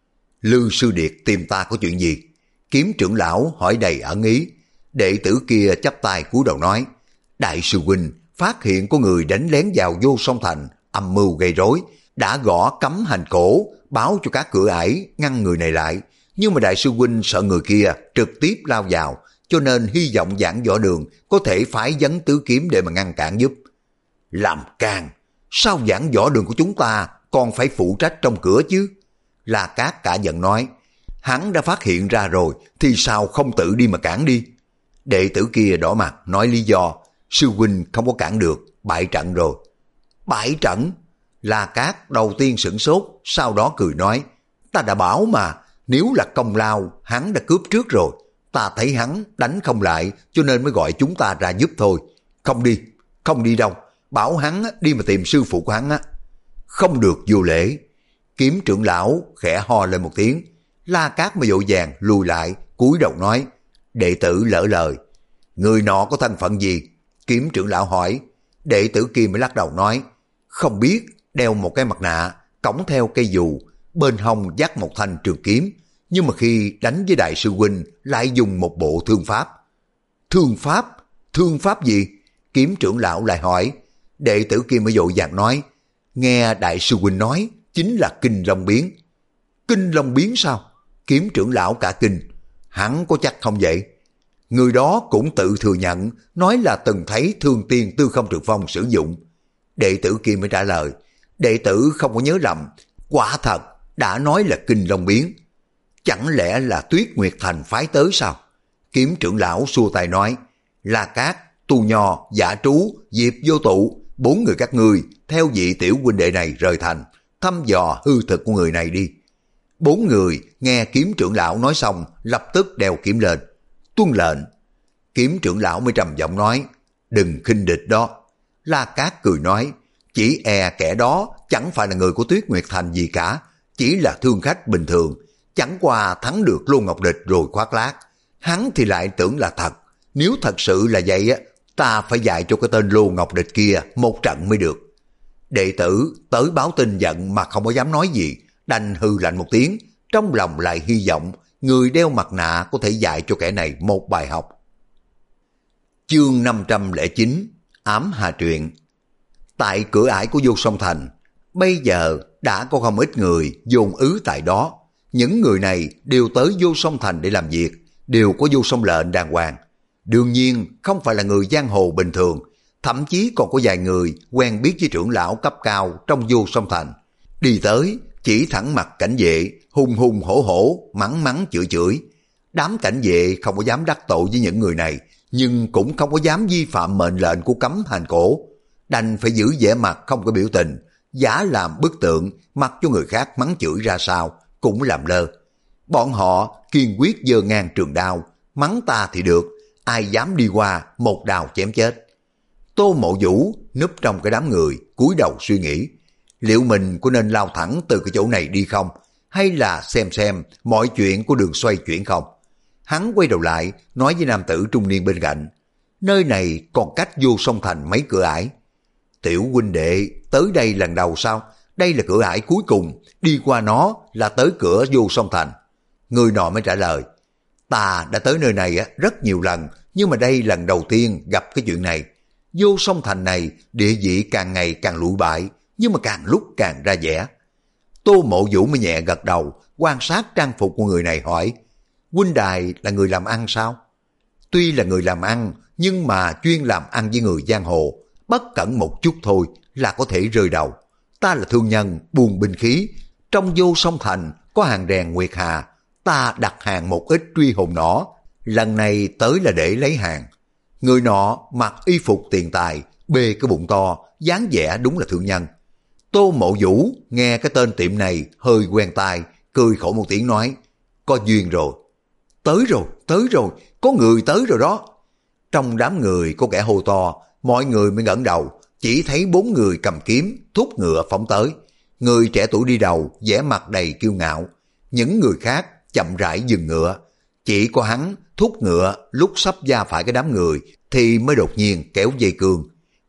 Lư Sư Điệt tìm ta có chuyện gì? Kiếm trưởng lão hỏi đầy ẩn ý. Đệ tử kia chắp tay cúi đầu nói, đại sư huynh phát hiện có người đánh lén vào Vô Song Thành, âm mưu gây rối, đã gõ cấm hành cổ, báo cho các cửa ải ngăn người này lại. Nhưng mà đại sư huynh sợ người kia trực tiếp lao vào, cho nên hy vọng Giảng Võ Đường có thể phái Vấn Tứ Kiếm để mà ngăn cản giúp. Làm can, sao Giảng Võ Đường của chúng ta còn phải phụ trách trong cửa chứ? La Cát cả giận nói, hắn đã phát hiện ra rồi thì sao không tự đi mà cản đi? Đệ tử kia đỏ mặt nói lý do, sư huynh không có cản được, bại trận rồi. Bại trận? La Cát đầu tiên sửng sốt, sau đó cười nói, ta đã bảo mà, nếu là công lao hắn đã cướp trước rồi, ta thấy hắn đánh không lại cho nên mới gọi chúng ta ra giúp thôi. Không đi, không đi đâu, bảo hắn đi mà tìm sư phụ của hắn á. Không được vô lễ. Kiếm trưởng lão khẽ ho lên một tiếng. La Cát mới vội vàng lùi lại, cúi đầu nói, đệ tử lỡ lời. Người nọ có thân phận gì? Kiếm trưởng lão hỏi. Đệ tử kia mới lắc đầu nói, không biết, đeo một cái mặt nạ, cõng theo cây dù, bên hông dắt một thanh trường kiếm, nhưng mà khi đánh với đại sư huynh lại dùng một bộ thương pháp. Thương pháp? Thương pháp gì? Kiếm trưởng lão lại hỏi. Đệ tử kia mới vội vàng nói, nghe đại sư huynh nói chính là Kinh Long Biến. Kinh Long Biến sao? Kiếm trưởng lão cả kinh. Hắn có chắc không vậy? Người đó cũng tự thừa nhận, nói là từng thấy Thương Tiên Tư Không Trường Phong sử dụng. Đệ tử kia mới trả lời, đệ tử không có nhớ lầm, quả thật đã nói là Kinh Long Biến. Chẳng lẽ là Tuyết Nguyệt Thành phái tới sao? Kiếm trưởng lão xua tay nói, La Cát, Tu Nho, Giả Trú, Diệp Vô Tụ, bốn người các ngươi theo vị tiểu huynh đệ này rời thành, thăm dò hư thực của người này đi. Bốn người nghe kiếm trưởng lão nói xong, lập tức đeo kiếm lên. Tuân lệnh. Kiếm trưởng lão mới trầm giọng nói, đừng khinh địch đó. La Cát cười nói, chỉ e kẻ đó chẳng phải là người của Tuyết Nguyệt Thành gì cả, chỉ là thương khách bình thường, chẳng qua thắng được Lô Ngọc Địch rồi khoác lác. Hắn thì lại tưởng là thật, nếu thật sự là vậy á, ta phải dạy cho cái tên Lô Ngọc Địch kia một trận mới được. Đệ tử tới báo tin giận mà không có dám nói gì, đành hư lạnh một tiếng, trong lòng lại hy vọng người đeo mặt nạ có thể dạy cho kẻ này một bài học. Chương năm trăm lẻ chín, Ám Hà Truyện. Tại cửa ải của Vô Song Thành, bây giờ đã có không ít người dồn ứ tại đó. Những người này đều tới Vô Song Thành để làm việc, đều có vô song lệnh đàng hoàng. Đương nhiên không phải là người giang hồ bình thường, thậm chí còn có vài người quen biết với trưởng lão cấp cao trong Vô Song Thành. Đi tới, chỉ thẳng mặt cảnh vệ, hùng hùng hổ hổ, mắng mắng chửi chửi. Đám cảnh vệ không có dám đắc tội với những người này, nhưng cũng không có dám vi phạm mệnh lệnh của cấm hành cổ. Đành phải giữ vẻ mặt không có biểu tình, giả làm bức tượng, mặc cho người khác mắng chửi ra sao, cũng làm lơ. Bọn họ kiên quyết giơ ngang trường đao, mắng ta thì được, ai dám đi qua một đao chém chết. Tô Mộ Vũ núp trong cái đám người, cúi đầu suy nghĩ, liệu mình có nên lao thẳng từ cái chỗ này đi không, hay là xem xem mọi chuyện có đường xoay chuyển không. Hắn quay đầu lại nói với nam tử trung niên bên cạnh, nơi này còn cách Vô Song Thành mấy cửa ải. Tiểu huynh đệ tới đây lần đầu sao? Đây là cửa ải cuối cùng, đi qua nó là tới cửa Vô Song Thành. Người nọ mới trả lời, ta đã tới nơi này rất nhiều lần, nhưng mà đây lần đầu tiên gặp cái chuyện này. Vô Song Thành này địa vị càng ngày càng lụi bại, nhưng mà càng lúc càng ra vẻ. Tô Mộ Vũ mới nhẹ gật đầu, quan sát trang phục của người này hỏi, huynh đài là người làm ăn sao? Tuy là người làm ăn, nhưng mà chuyên làm ăn với người giang hồ, bất cẩn một chút thôi là có thể rơi đầu. Ta là thương nhân buôn binh khí, trong Vô Song Thành có hàng rèn Nguyệt Hà, ta đặt hàng một ít truy hồn nỏ, lần này tới là để lấy hàng. Người nọ mặc y phục tiền tài, bê cái bụng to, dáng vẻ đúng là thương nhân. Tô Mộ Vũ nghe cái tên tiệm này hơi quen tai, cười khổ một tiếng nói, có duyên rồi. Tới rồi, tới rồi, có người tới rồi đó. Trong đám người có kẻ hô to, mọi người mới ngẩng đầu, chỉ thấy bốn người cầm kiếm, thúc ngựa phóng tới. Người trẻ tuổi đi đầu, vẻ mặt đầy kiêu ngạo. Những người khác chậm rãi dừng ngựa. Chỉ có hắn thúc ngựa lúc sắp va phải cái đám người thì mới đột nhiên kéo dây cương.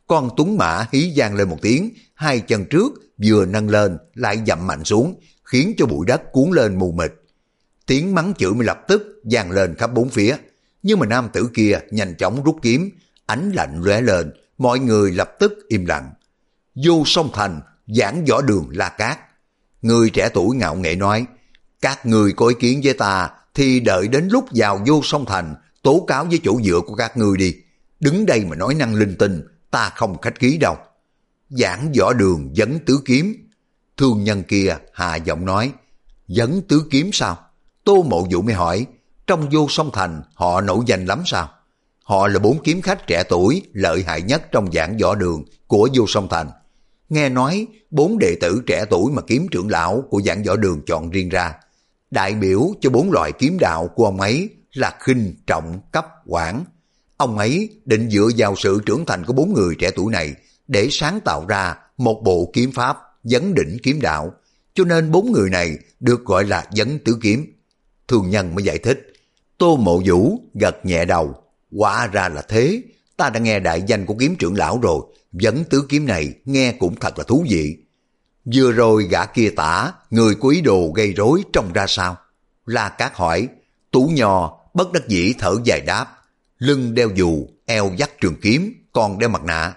con tuấn mã hí vang lên một tiếng, hai chân trước vừa nâng lên lại dậm mạnh xuống, khiến cho bụi đất cuốn lên mù mịt. Tiếng mắng chửi mới lập tức vang lên khắp bốn phía, nhưng mà nam tử kia nhanh chóng rút kiếm, ánh lạnh lóe lên, mọi người lập tức im lặng. Vô Song Thành, giảng võ đường La Cát. Người trẻ tuổi ngạo nghễ nói, các người có ý kiến với ta thì đợi đến lúc vào Vô Song Thành tố cáo với chỗ dựa của các ngươi đi. Đứng đây mà nói năng linh tinh, ta không khách khí đâu. Giảng võ đường Vấn Tứ Kiếm. Thương nhân kia hạ giọng nói, Vấn Tứ Kiếm sao? Tô Mộ Vũ mới hỏi, trong Vô Song Thành họ nổi danh lắm sao? Họ là bốn kiếm khách trẻ tuổi lợi hại nhất trong giảng võ đường của Vô Song Thành. Nghe nói bốn đệ tử trẻ tuổi mà kiếm trưởng lão của giảng võ đường chọn riêng ra, đại biểu cho bốn loại kiếm đạo của ông ấy là khinh, trọng, cấp, quảng. Ông ấy định dựa vào sự trưởng thành của bốn người trẻ tuổi này để sáng tạo ra một bộ kiếm pháp vấn đỉnh kiếm đạo, cho nên bốn người này được gọi là Vấn Tứ Kiếm. Thương nhân mới giải thích. Tô Mộ Vũ gật nhẹ đầu, hóa ra là thế, ta đã nghe đại danh của kiếm trưởng lão rồi, Vấn Tứ Kiếm này nghe cũng thật là thú vị. Vừa rồi gã kia tả, người có ý đồ gây rối trông ra sao? La Cát hỏi. Tú Nho bất đắc dĩ thở dài đáp, lưng đeo dù, eo dắt trường kiếm, còn đeo mặt nạ.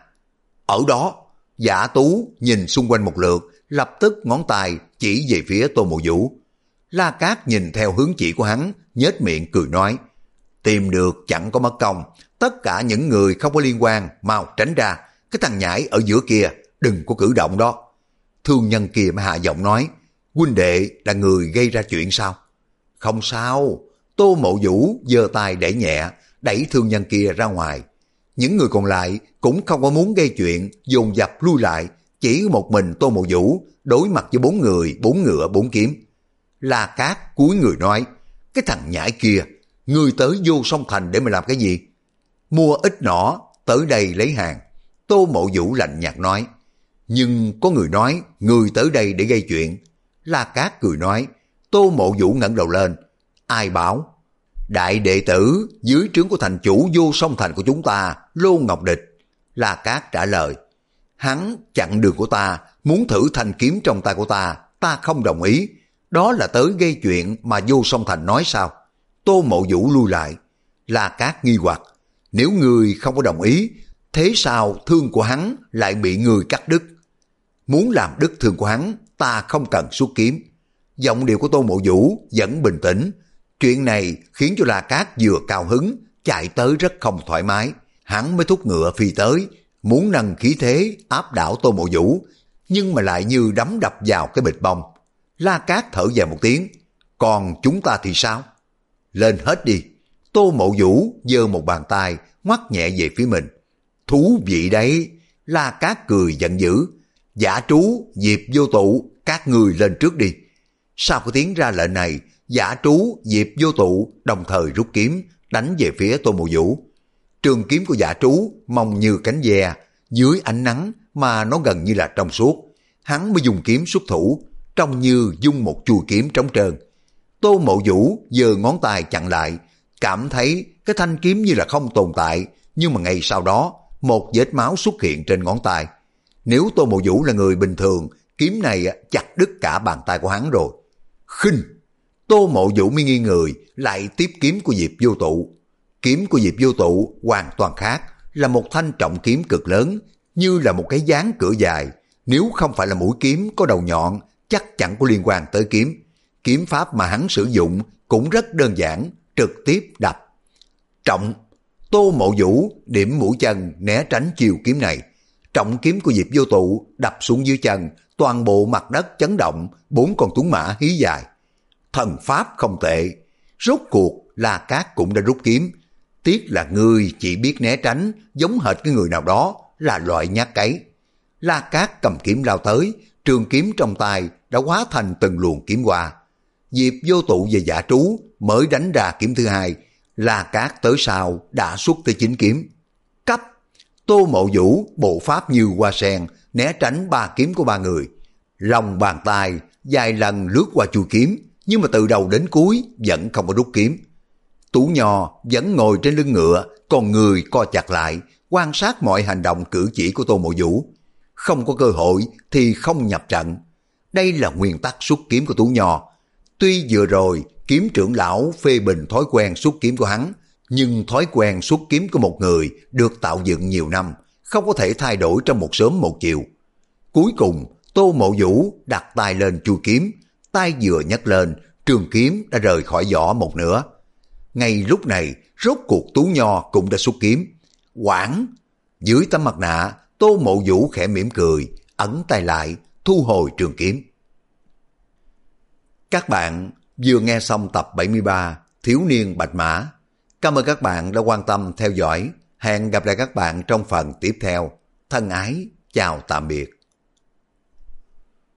Ở đó, Giả Tú nhìn xung quanh một lượt, lập tức ngón tay chỉ về phía Tô Mộ Vũ. La Cát nhìn theo hướng chỉ của hắn, nhếch miệng cười nói, tìm được chẳng có mất công, tất cả những người không có liên quan mau tránh ra, cái thằng nhãi ở giữa kia đừng có cử động đó. Thương nhân kia mới hạ giọng nói, huynh đệ là người gây ra chuyện sao? Không sao. Tô Mộ Vũ giơ tay đẩy nhẹ, đẩy thương nhân kia ra ngoài. Những người còn lại cũng không có muốn gây chuyện, dồn dập lui lại, chỉ một mình Tô Mộ Vũ đối mặt với bốn người, bốn ngựa, bốn kiếm. La Cát cúi người nói, cái thằng nhãi kia, ngươi tới Vô Song Thành để mà làm cái gì? Mua ít nỏ, tới đây lấy hàng. Tô Mộ Vũ lạnh nhạt nói, nhưng có người nói, ngươi tới đây để gây chuyện. La Cát cười nói. Tô Mộ Vũ ngẩng đầu lên, ai bảo? Đại đệ tử dưới trướng của thành chủ Vô Song Thành của chúng ta, Lô Ngọc Địch. La Cát trả lời, hắn chặn đường của ta, muốn thử thanh kiếm trong tay của ta, ta không đồng ý. Đó là tới gây chuyện mà Vô Song Thành nói sao? Tô Mộ Vũ lui lại. La Cát nghi hoặc, nếu người không có đồng ý, thế sao thương của hắn lại bị người cắt đứt? Muốn làm đứt thương của hắn, ta không cần xuất kiếm. Giọng điệu của Tô Mộ Vũ vẫn bình tĩnh. Chuyện này khiến cho La Cát vừa cao hứng, chạy tới rất không thoải mái. Hắn mới thúc ngựa phi tới, muốn nâng khí thế áp đảo Tô Mộ Vũ, nhưng mà lại như đấm đập vào cái bịch bông. La Cát thở dài một tiếng, còn chúng ta thì sao? Lên hết đi. Tô Mộ Vũ giơ một bàn tay ngoắc nhẹ về phía mình. Thú vị đấy. La Cát cười giận dữ. Giả Trú, Diệp Vô Tụ, các người lên trước đi. Sau cái tiếng ra lệnh này, Giả Trú, Diệp Vô Tụ đồng thời rút kiếm đánh về phía Tô Mộ Vũ. Trường kiếm của Giả Trú mong như cánh ve, dưới ánh nắng mà nó gần như là trong suốt. Hắn mới dùng kiếm xuất thủ, trông như dung một chuôi kiếm trống trơn. Tô Mộ Vũ giơ ngón tay chặn lại, cảm thấy cái thanh kiếm như là không tồn tại, nhưng mà ngay sau đó một vết máu xuất hiện trên ngón tay. Nếu Tô Mộ Vũ là người bình thường, kiếm này chặt đứt cả bàn tay của hắn rồi. Khinh! Tô Mộ Vũ mới nghi người, lại tiếp kiếm của Diệp Vô Tụ. Kiếm của Diệp Vô Tụ hoàn toàn khác, là một thanh trọng kiếm cực lớn, như là một cái gián cửa dài. Nếu không phải là mũi kiếm có đầu nhọn, chắc chẳng có liên quan tới kiếm. Kiếm pháp mà hắn sử dụng cũng rất đơn giản, trực tiếp đập. Trọng! Tô Mộ Vũ điểm mũi chân né tránh chiều kiếm này. Trọng kiếm của Diệp Vô Tụ đập xuống dưới chân, toàn bộ mặt đất chấn động, bốn con tuấn mã hí dài. Thần pháp không tệ. Rốt cuộc La Cát cũng đã rút kiếm. Tiếc là ngươi chỉ biết né tránh, giống hệt cái người nào đó, là loại nhát cấy. La Cát cầm kiếm lao tới, trường kiếm trong tay đã hóa thành từng luồng kiếm qua. Diệp Vô Tụ về Giả Trú mới đánh ra kiếm thứ hai. La Cát tới sau đã xuất tới chín kiếm. Cấp! Tô Mộ Vũ bộ pháp như hoa sen, né tránh ba kiếm của ba người. Lòng bàn tay vài lần lướt qua chuôi kiếm, nhưng mà từ đầu đến cuối vẫn không có rút kiếm. Tú Nho vẫn ngồi trên lưng ngựa, còn người co chặt lại, quan sát mọi hành động cử chỉ của Tô Mộ Vũ. Không có cơ hội thì không nhập trận. Đây là nguyên tắc xuất kiếm của Tú Nho. Tuy vừa rồi kiếm trưởng lão phê bình thói quen xuất kiếm của hắn, nhưng thói quen xuất kiếm của một người được tạo dựng nhiều năm, không có thể thay đổi trong một sớm một chiều. Cuối cùng, Tô Mộ Vũ đặt tay lên chui kiếm, tay vừa nhấc lên, trường kiếm đã rời khỏi vỏ một nửa. Ngay lúc này, rốt cuộc Tú Nho cũng đã xuất kiếm. Quảng! Dưới tấm mặt nạ, Tô Mộ Vũ khẽ mỉm cười, ấn tay lại, thu hồi trường kiếm. Các bạn vừa nghe xong tập bảy mươi ba Thiếu niên Bạch Mã. Cảm ơn các bạn đã quan tâm theo dõi. Hẹn gặp lại các bạn trong phần tiếp theo. Thân ái, chào tạm biệt.